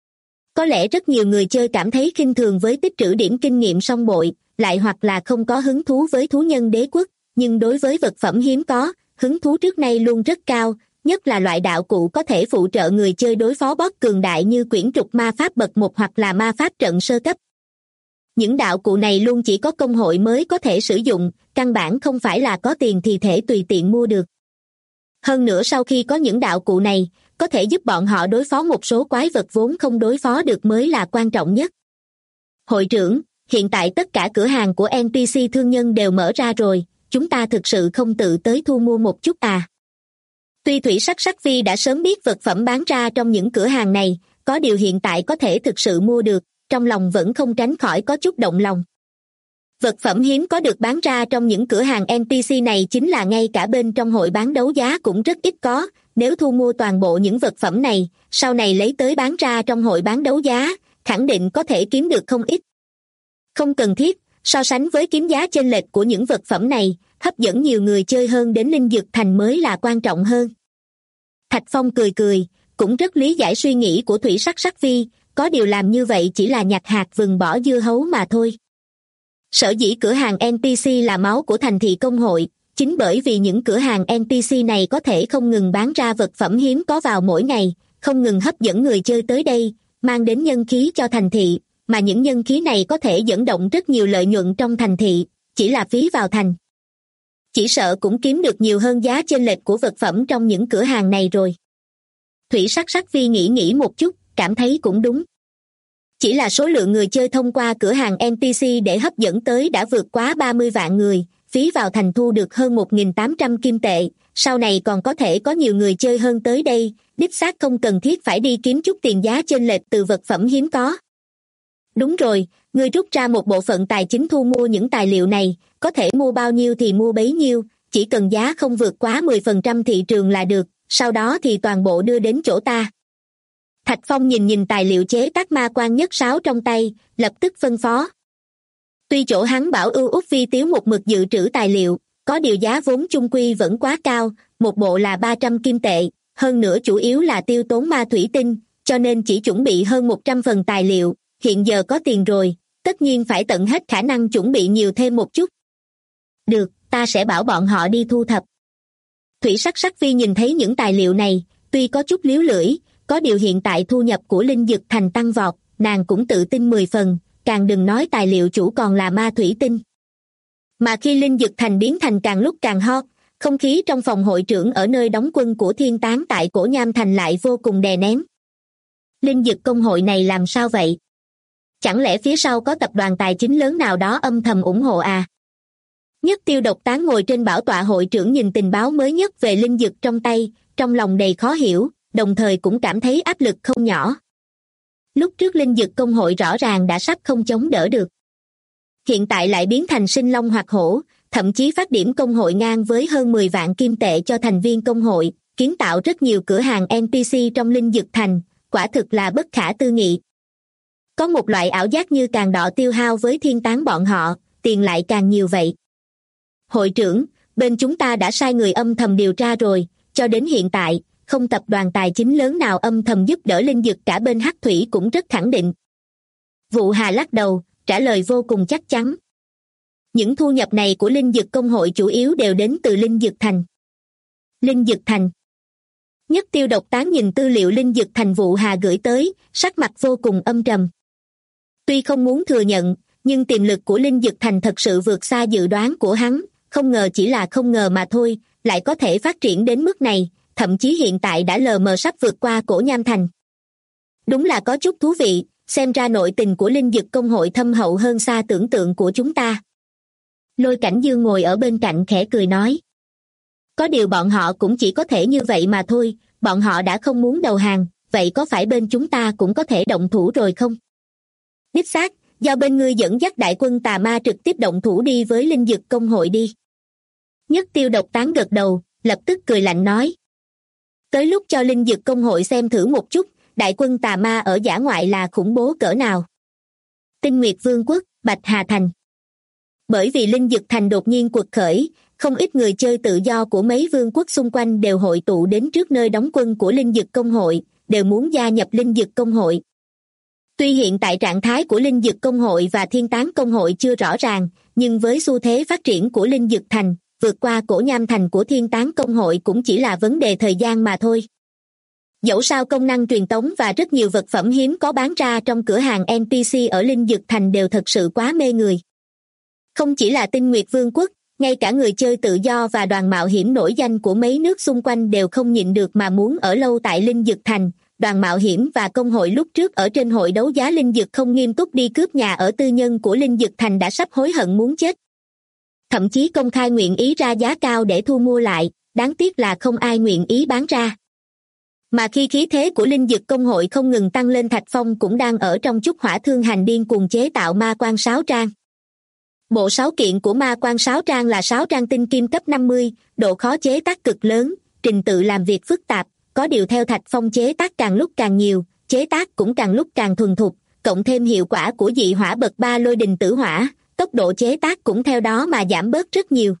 Có lẽ rất nhiều người chơi cảm thấy khinh thường với tích trữ điểm kinh nghiệm song bội, lại hoặc là không có hứng thú với thú nhân đế quốc, nhưng đối với vật phẩm hiếm có, hứng thú trước nay luôn rất cao, nhất là loại đạo cụ có thể phụ trợ người chơi đối phó boss cường đại như quyển trục ma pháp bậc 1 hoặc là ma pháp trận sơ cấp. Những đạo cụ này luôn chỉ có công hội mới có thể sử dụng, căn bản không phải là có tiền thì thể tùy tiện mua được. Hơn nữa sau khi có những đạo cụ này, có thể giúp bọn họ đối phó một số quái vật vốn không đối phó được mới là quan trọng nhất. Hội trưởng, hiện tại tất cả cửa hàng của NPC thương nhân đều mở ra rồi, chúng ta thực sự không tự tới thu mua một chút à? Tuy Thủy Sắc Vi đã sớm biết vật phẩm bán ra trong những cửa hàng này, có điều hiện tại có thể thực sự mua được, trong lòng vẫn không tránh khỏi có chút động lòng. Vật phẩm hiếm có được bán ra trong những cửa hàng NPC này chính là ngay cả bên trong hội bán đấu giá cũng rất ít có, nếu thu mua toàn bộ những vật phẩm này, sau này lấy tới bán ra trong hội bán đấu giá, khẳng định có thể kiếm được không ít. Không cần thiết, so sánh với kiếm giá chênh lệch của những vật phẩm này, hấp dẫn nhiều người chơi hơn đến Linh Dực Thành mới là quan trọng hơn. Thạch Phong cười cười, cũng rất lý giải suy nghĩ của Thủy Sắc Vi, có điều làm như vậy chỉ là nhặt hạt vừng bỏ dưa hấu mà thôi. Sở dĩ cửa hàng NPC là máu của thành thị công hội, chính bởi vì những cửa hàng NPC này có thể không ngừng bán ra vật phẩm hiếm có vào mỗi ngày, không ngừng hấp dẫn người chơi tới đây, mang đến nhân khí cho thành thị, mà những nhân khí này có thể dẫn động rất nhiều lợi nhuận trong thành thị, chỉ là phí vào thành. Chỉ sợ cũng kiếm được nhiều hơn giá chênh lệch của vật phẩm trong những cửa hàng này rồi. Thủy Sắc Vi nghĩ một chút, cảm thấy cũng đúng. Chỉ là số lượng người chơi thông qua cửa hàng NPC để hấp dẫn tới đã vượt quá 30 vạn người, phí vào thành thu được hơn 1.800 kim tệ, sau này còn có thể có nhiều người chơi hơn tới đây, đích xác không cần thiết phải đi kiếm chút tiền giá chênh lệch từ vật phẩm hiếm có. Đúng rồi, ngươi rút ra một bộ phận tài chính thu mua những tài liệu này, có thể mua bao nhiêu thì mua bấy nhiêu, chỉ cần giá không vượt quá 10% thị trường là được, sau đó thì toàn bộ đưa đến chỗ ta. Thạch Phong nhìn tài liệu chế tác ma quan nhất sáo trong tay, lập tức phân phó. Tuy chỗ hắn bảo ưu út vi tiếu một mực dự trữ tài liệu, có điều giá vốn chung quy vẫn quá cao, một bộ là 300 kim tệ, hơn nữa chủ yếu là tiêu tốn ma thủy tinh, cho nên chỉ chuẩn bị hơn 100 phần tài liệu, hiện giờ có tiền rồi, tất nhiên phải tận hết khả năng chuẩn bị nhiều thêm một chút. Được, ta sẽ bảo bọn họ đi thu thập. Thủy Sắc Vi nhìn thấy những tài liệu này, tuy có chút líu lưỡi, có điều hiện tại thu nhập của Linh Dực Thành tăng vọt, nàng cũng tự tin 10 phần, càng đừng nói tài liệu chủ còn là ma thủy tinh. Mà khi Linh Dực Thành biến thành càng lúc càng hot, không khí trong phòng hội trưởng ở nơi đóng quân của Thiên Tán tại Cổ Nham Thành lại vô cùng đè nén. Linh Dực công hội này làm sao vậy? Chẳng lẽ phía sau có tập đoàn tài chính lớn nào đó âm thầm ủng hộ à? Nhất Tiêu Độc Tán ngồi trên bảo tọa hội trưởng nhìn tình báo mới nhất về Linh Dực trong tay, trong lòng đầy khó hiểu, đồng thời cũng cảm thấy áp lực không nhỏ. Lúc trước Linh Dực công hội rõ ràng đã sắp không chống đỡ được. Hiện tại lại biến thành sinh long hoạt hổ, thậm chí phát điểm công hội ngang với hơn 10 vạn kim tệ cho thành viên công hội, kiến tạo rất nhiều cửa hàng NPC trong Linh Dực Thành, quả thực là bất khả tư nghị. Có một loại ảo giác như càng đọ tiêu hao với Thiên Tán bọn họ, tiền lại càng nhiều vậy. Hội trưởng, bên chúng ta đã sai người âm thầm điều tra rồi, cho đến hiện tại, không tập đoàn tài chính lớn nào âm thầm giúp đỡ Linh Dực, cả bên Hắc Thủy cũng rất khẳng định. Vụ Hà lắc đầu, trả lời vô cùng chắc chắn. Những thu nhập này của Linh Dực Công hội chủ yếu đều đến từ Linh Dực Thành. Linh Dực Thành. Nhất Tiêu độc tán nhìn tư liệu Linh Dực Thành vụ Hà gửi tới, sắc mặt vô cùng âm trầm. Tuy không muốn thừa nhận, nhưng tiềm lực của Linh Dực Thành thật sự vượt xa dự đoán của hắn, không ngờ chỉ là không ngờ mà thôi, lại có thể phát triển đến mức này, thậm chí hiện tại đã lờ mờ sắp vượt qua Cổ Nham Thành. Đúng là có chút thú vị, xem ra nội tình của Linh Dực Công hội thâm hậu hơn xa tưởng tượng của chúng ta. Lôi Cảnh Dương ngồi ở bên cạnh khẽ cười nói. Có điều bọn họ cũng chỉ có thể như vậy mà thôi, bọn họ đã không muốn đầu hàng, vậy có phải bên chúng ta cũng có thể động thủ rồi không? Đích xác, do bên ngươi dẫn dắt đại quân tà ma trực tiếp động thủ đi với Linh Dực Công hội đi. Nhất Tiêu độc tán gật đầu, lập tức cười lạnh nói. Tới lúc cho Linh Dực Công hội xem thử một chút, đại quân tà ma ở dã ngoại là khủng bố cỡ nào. Tinh Nguyệt Vương quốc, Bạch Hà Thành. Bởi vì Linh Dực Thành đột nhiên quật khởi, không ít người chơi tự do của mấy vương quốc xung quanh đều hội tụ đến trước nơi đóng quân của Linh Dực Công hội, đều muốn gia nhập Linh Dực Công hội. Tuy hiện tại trạng thái của Linh Dực Công hội và Thiên Tán Công hội chưa rõ ràng, nhưng với xu thế phát triển của Linh Dực Thành, vượt qua Cổ Nham Thành của Thiên Tán Công hội cũng chỉ là vấn đề thời gian mà thôi. Dẫu sao công năng truyền tống và rất nhiều vật phẩm hiếm có bán ra trong cửa hàng NPC ở Linh Dực Thành đều thật sự quá mê người. Không chỉ là Tinh Nguyệt Vương quốc, ngay cả người chơi tự do và đoàn mạo hiểm nổi danh của mấy nước xung quanh đều không nhịn được mà muốn ở lâu tại Linh Dực Thành. Đoàn mạo hiểm và công hội lúc trước ở trên hội đấu giá Linh Dực không nghiêm túc đi cướp nhà ở tư nhân của Linh Dực Thành đã sắp hối hận muốn chết. Thậm chí công khai nguyện ý ra giá cao để thu mua lại, đáng tiếc là không ai nguyện ý bán ra. Mà khi khí thế của Linh Dực Công hội không ngừng tăng lên, Thạch Phong cũng đang ở trong chút hỏa thương hành điên cuồng chế tạo ma quan sáo trang. Bộ 6 kiện của ma quan sáo trang là sáo trang tinh kim cấp 50, độ khó chế tác cực lớn, trình tự làm việc phức tạp, có điều theo Thạch Phong chế tác càng lúc càng nhiều, chế tác cũng càng lúc càng thuần thục, cộng thêm hiệu quả của dị hỏa bậc 3 lôi đình tử hỏa, tốc độ chế tác cũng theo đó mà giảm bớt rất nhiều.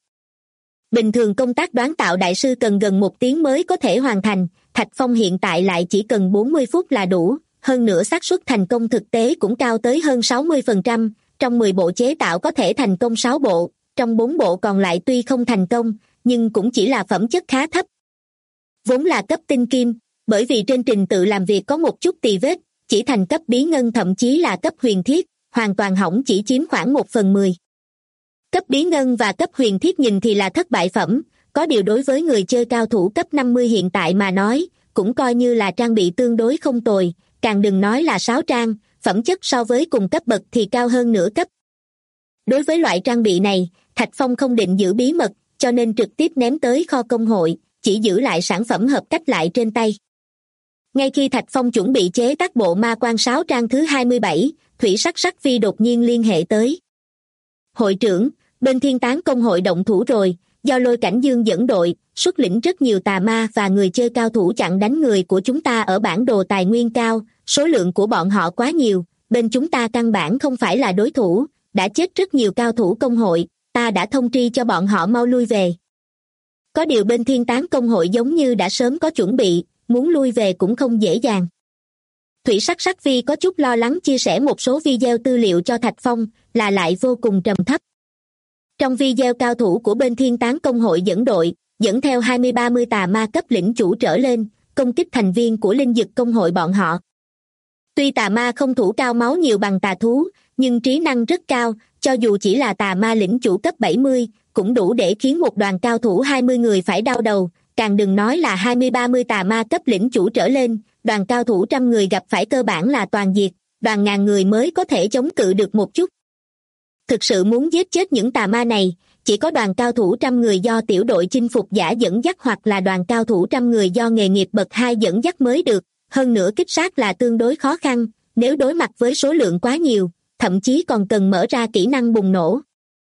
Bình thường công tác đoán tạo đại sư cần gần 1 tiếng mới có thể hoàn thành, Thạch Phong hiện tại lại chỉ cần 40 phút là đủ, hơn nữa xác suất thành công thực tế cũng cao tới hơn 60%, trong 10 bộ chế tạo có thể thành công 6 bộ, trong 4 bộ còn lại tuy không thành công, nhưng cũng chỉ là phẩm chất khá thấp. Vốn là cấp tinh kim, bởi vì trên trình tự làm việc có một chút tì vết, chỉ thành cấp bí ngân thậm chí là cấp huyền thiết, hoàn toàn hỏng chỉ chiếm khoảng 1/10. Cấp bí ngân và cấp huyền thiết nhìn thì là thất bại phẩm, có điều đối với người chơi cao thủ cấp 50 hiện tại mà nói, cũng coi như là trang bị tương đối không tồi, càng đừng nói là sáo trang, phẩm chất so với cùng cấp bậc thì cao hơn nửa cấp. Đối với loại trang bị này, Thạch Phong không định giữ bí mật, cho nên trực tiếp ném tới kho công hội, chỉ giữ lại sản phẩm hợp cách lại trên tay. Ngay khi Thạch Phong chuẩn bị chế tác bộ ma quan sáo trang thứ 27, Thủy Sắc Sắc Vi đột nhiên liên hệ tới. Hội trưởng, bên Thiên Tán Công hội động thủ rồi, do Lôi Cảnh Dương dẫn đội, xuất lĩnh rất nhiều tà ma và người chơi cao thủ chặn đánh người của chúng ta ở bản đồ tài nguyên cao, số lượng của bọn họ quá nhiều, bên chúng ta căn bản không phải là đối thủ, đã chết rất nhiều cao thủ công hội, ta đã thông tri cho bọn họ mau lui về. Có điều bên Thiên Tán Công hội giống như đã sớm có chuẩn bị, muốn lui về cũng không dễ dàng. Thủy Sắc Sắc Vi có chút lo lắng chia sẻ một số video tư liệu cho Thạch Phong, là lại vô cùng trầm thấp. Trong video cao thủ của bên Thiên Tán Công hội dẫn đội, dẫn theo 20-30 tà ma cấp lĩnh chủ trở lên, công kích thành viên của Linh Dực Công hội bọn họ. Tuy tà ma không thủ cao máu nhiều bằng tà thú, nhưng trí năng rất cao, cho dù chỉ là tà ma lĩnh chủ cấp 70, cũng đủ để khiến một đoàn cao thủ 20 người phải đau đầu, càng đừng nói là 20-30 tà ma cấp lĩnh chủ trở lên, đoàn cao thủ 100 người gặp phải cơ bản là toàn diệt, đoàn ngàn người mới có thể chống cự được một chút. Thực sự muốn giết chết những tà ma này, chỉ có đoàn cao thủ 100 người do tiểu đội chinh phục giả dẫn dắt hoặc là đoàn cao thủ 100 người do nghề nghiệp bậc 2 dẫn dắt mới được, hơn nữa kích sát là tương đối khó khăn, nếu đối mặt với số lượng quá nhiều, thậm chí còn cần mở ra kỹ năng bùng nổ.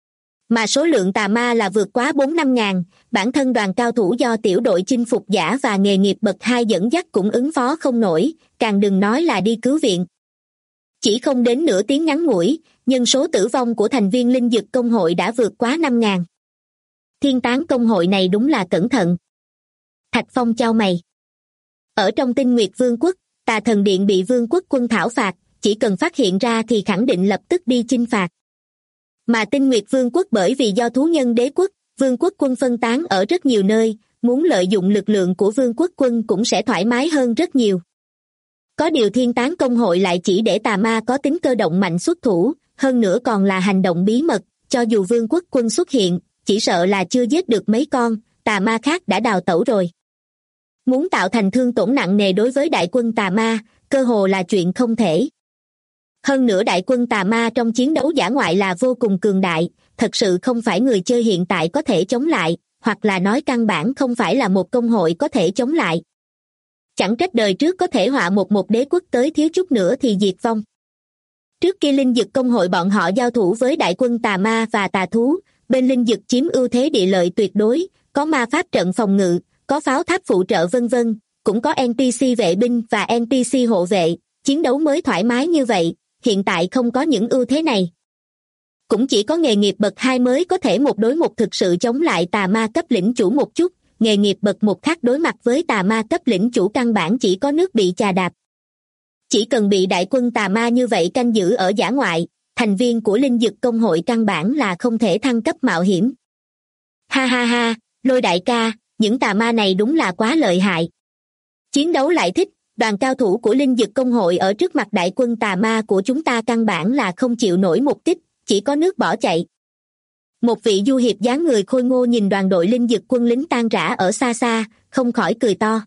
Mà số lượng tà ma là vượt quá 4-5 ngàn, bản thân đoàn cao thủ do tiểu đội chinh phục giả và nghề nghiệp bậc 2 dẫn dắt cũng ứng phó không nổi, càng đừng nói là đi cứu viện. Chỉ không đến nửa tiếng ngắn ngủi, nhân số tử vong của thành viên Linh Dực Công hội đã vượt quá 5 ngàn. Thiên Tán Công hội này đúng là cẩn thận. Thạch Phong chau mày. Ở trong Tinh Nguyệt Vương quốc, Tà Thần Điện bị Vương quốc quân thảo phạt, chỉ cần phát hiện ra thì khẳng định lập tức đi chinh phạt. Mà Tinh Nguyệt Vương quốc bởi vì do thú nhân đế quốc, vương quốc quân phân tán ở rất nhiều nơi, muốn lợi dụng lực lượng của vương quốc quân cũng sẽ thoải mái hơn rất nhiều. Có điều Thiên Tán Công hội lại chỉ để tà ma có tính cơ động mạnh xuất thủ, hơn nữa còn là hành động bí mật, cho dù vương quốc quân xuất hiện, chỉ sợ là chưa giết được mấy con, tà ma khác đã đào tẩu rồi. Muốn tạo thành thương tổn nặng nề đối với đại quân tà ma, cơ hồ là chuyện không thể. Hơn nữa đại quân tà ma trong chiến đấu dã ngoại là vô cùng cường đại, thật sự không phải người chơi hiện tại có thể chống lại, hoặc là nói căn bản không phải là một công hội có thể chống lại. Chẳng trách đời trước có thể họa một đế quốc tới thiếu chút nữa thì diệt vong. Trước kia linh dực công hội bọn họ giao thủ với đại quân tà ma và tà thú, bên linh dực chiếm ưu thế địa lợi tuyệt đối, có ma pháp trận phòng ngự, có pháo tháp phụ trợ vân vân, cũng có NPC vệ binh và NPC hộ vệ, chiến đấu mới thoải mái như vậy, hiện tại không có những ưu thế này. Cũng chỉ có nghề nghiệp bậc 2 mới có thể một đối một thực sự chống lại tà ma cấp lĩnh chủ một chút, nghề nghiệp bậc 1 khác đối mặt với tà ma cấp lĩnh chủ căn bản chỉ có nước bị chà đạp. Chỉ cần bị đại quân tà ma như vậy canh giữ ở dã ngoại, thành viên của linh dực công hội căn bản là không thể thăng cấp mạo hiểm. Ha ha ha, Lôi đại ca, những tà ma này đúng là quá lợi hại. Chiến đấu lại thích, đoàn cao thủ của linh dực công hội ở trước mặt đại quân tà ma của chúng ta căn bản là không chịu nổi một tích, chỉ có nước bỏ chạy. Một vị du hiệp dáng người khôi ngô nhìn đoàn đội linh dực quân lính tan rã ở xa xa, không khỏi cười to.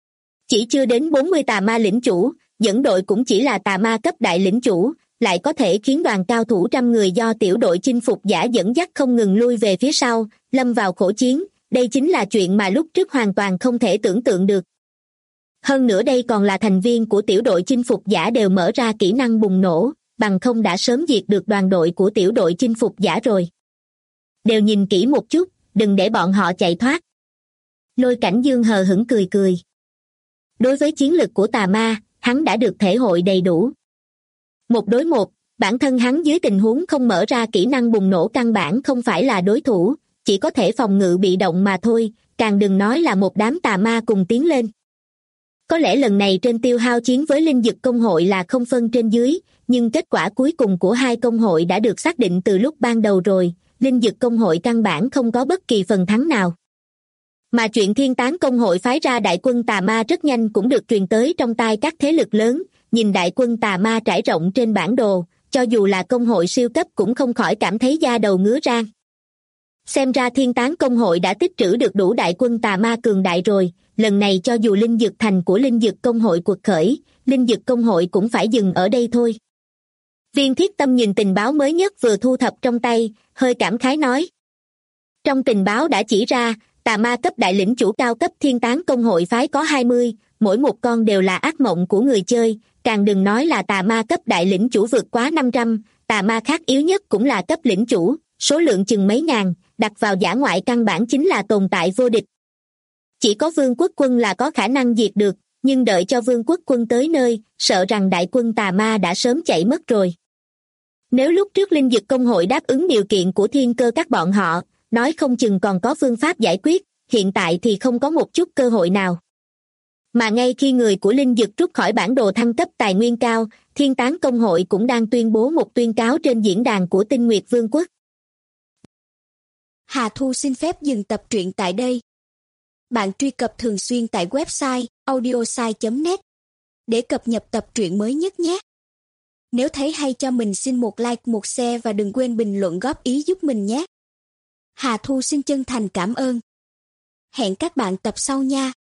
Chỉ chưa đến 40 tà ma lĩnh chủ, dẫn đội cũng chỉ là tà ma cấp đại lĩnh chủ, lại có thể khiến đoàn cao thủ trăm người do tiểu đội chinh phục giả dẫn dắt không ngừng lui về phía sau, lâm vào khổ chiến, đây chính là chuyện mà lúc trước hoàn toàn không thể tưởng tượng được. Hơn nữa đây còn là thành viên của tiểu đội chinh phục giả đều mở ra kỹ năng bùng nổ, bằng không đã sớm diệt được đoàn đội của tiểu đội chinh phục giả rồi. Đều nhìn kỹ một chút, đừng để bọn họ chạy thoát. Lôi Cảnh Dương hờ hững cười cười. Đối với chiến lực của tà ma, hắn đã được thể hội đầy đủ. Một đối một, bản thân hắn dưới tình huống không mở ra kỹ năng bùng nổ căn bản không phải là đối thủ, chỉ có thể phòng ngự bị động mà thôi, càng đừng nói là một đám tà ma cùng tiến lên. Có lẽ lần này trên tiêu hao chiến với linh dực công hội là không phân trên dưới, nhưng kết quả cuối cùng của hai công hội đã được xác định từ lúc ban đầu rồi, linh dực công hội căn bản không có bất kỳ phần thắng nào. Mà chuyện Thiên Tán công hội phái ra đại quân tà ma rất nhanh cũng được truyền tới trong tai các thế lực lớn, nhìn đại quân tà ma trải rộng trên bản đồ, cho dù là công hội siêu cấp cũng không khỏi cảm thấy da đầu ngứa rang. Xem ra Thiên Tán công hội đã tích trữ được đủ đại quân tà ma cường đại rồi, lần này cho dù linh dực thành của linh dực công hội quật khởi, linh dực công hội cũng phải dừng ở đây thôi. Viên Thiết Tâm nhìn tình báo mới nhất vừa thu thập trong tay, hơi cảm khái nói. Trong tình báo đã chỉ ra, tà ma cấp đại lĩnh chủ cao cấp Thiên Tán công hội phái có 20, mỗi một con đều là ác mộng của người chơi, càng đừng nói là tà ma cấp đại lĩnh chủ vượt quá 500, tà ma khác yếu nhất cũng là cấp lĩnh chủ, số lượng chừng mấy ngàn, đặt vào dã ngoại căn bản chính là tồn tại vô địch. Chỉ có vương quốc quân là có khả năng diệt được, nhưng đợi cho vương quốc quân tới nơi, sợ rằng đại quân tà ma đã sớm chạy mất rồi. Nếu lúc trước linh dực công hội đáp ứng điều kiện của thiên cơ các bọn họ, nói không chừng còn có phương pháp giải quyết, hiện tại thì không có một chút cơ hội nào. Mà ngay khi người của linh dực rút khỏi bản đồ thăng cấp tài nguyên cao, Thiên Tán công hội cũng đang tuyên bố một tuyên cáo trên diễn đàn của Tinh Nguyệt Vương quốc. Hà Thu xin phép dừng tập truyện tại đây. Bạn truy cập thường xuyên tại website audiosai.net để cập nhật tập truyện mới nhất nhé. Nếu thấy hay cho mình xin một like, một share và đừng quên bình luận góp ý giúp mình nhé. Hà Thu xin chân thành cảm ơn. Hẹn các bạn tập sau nha.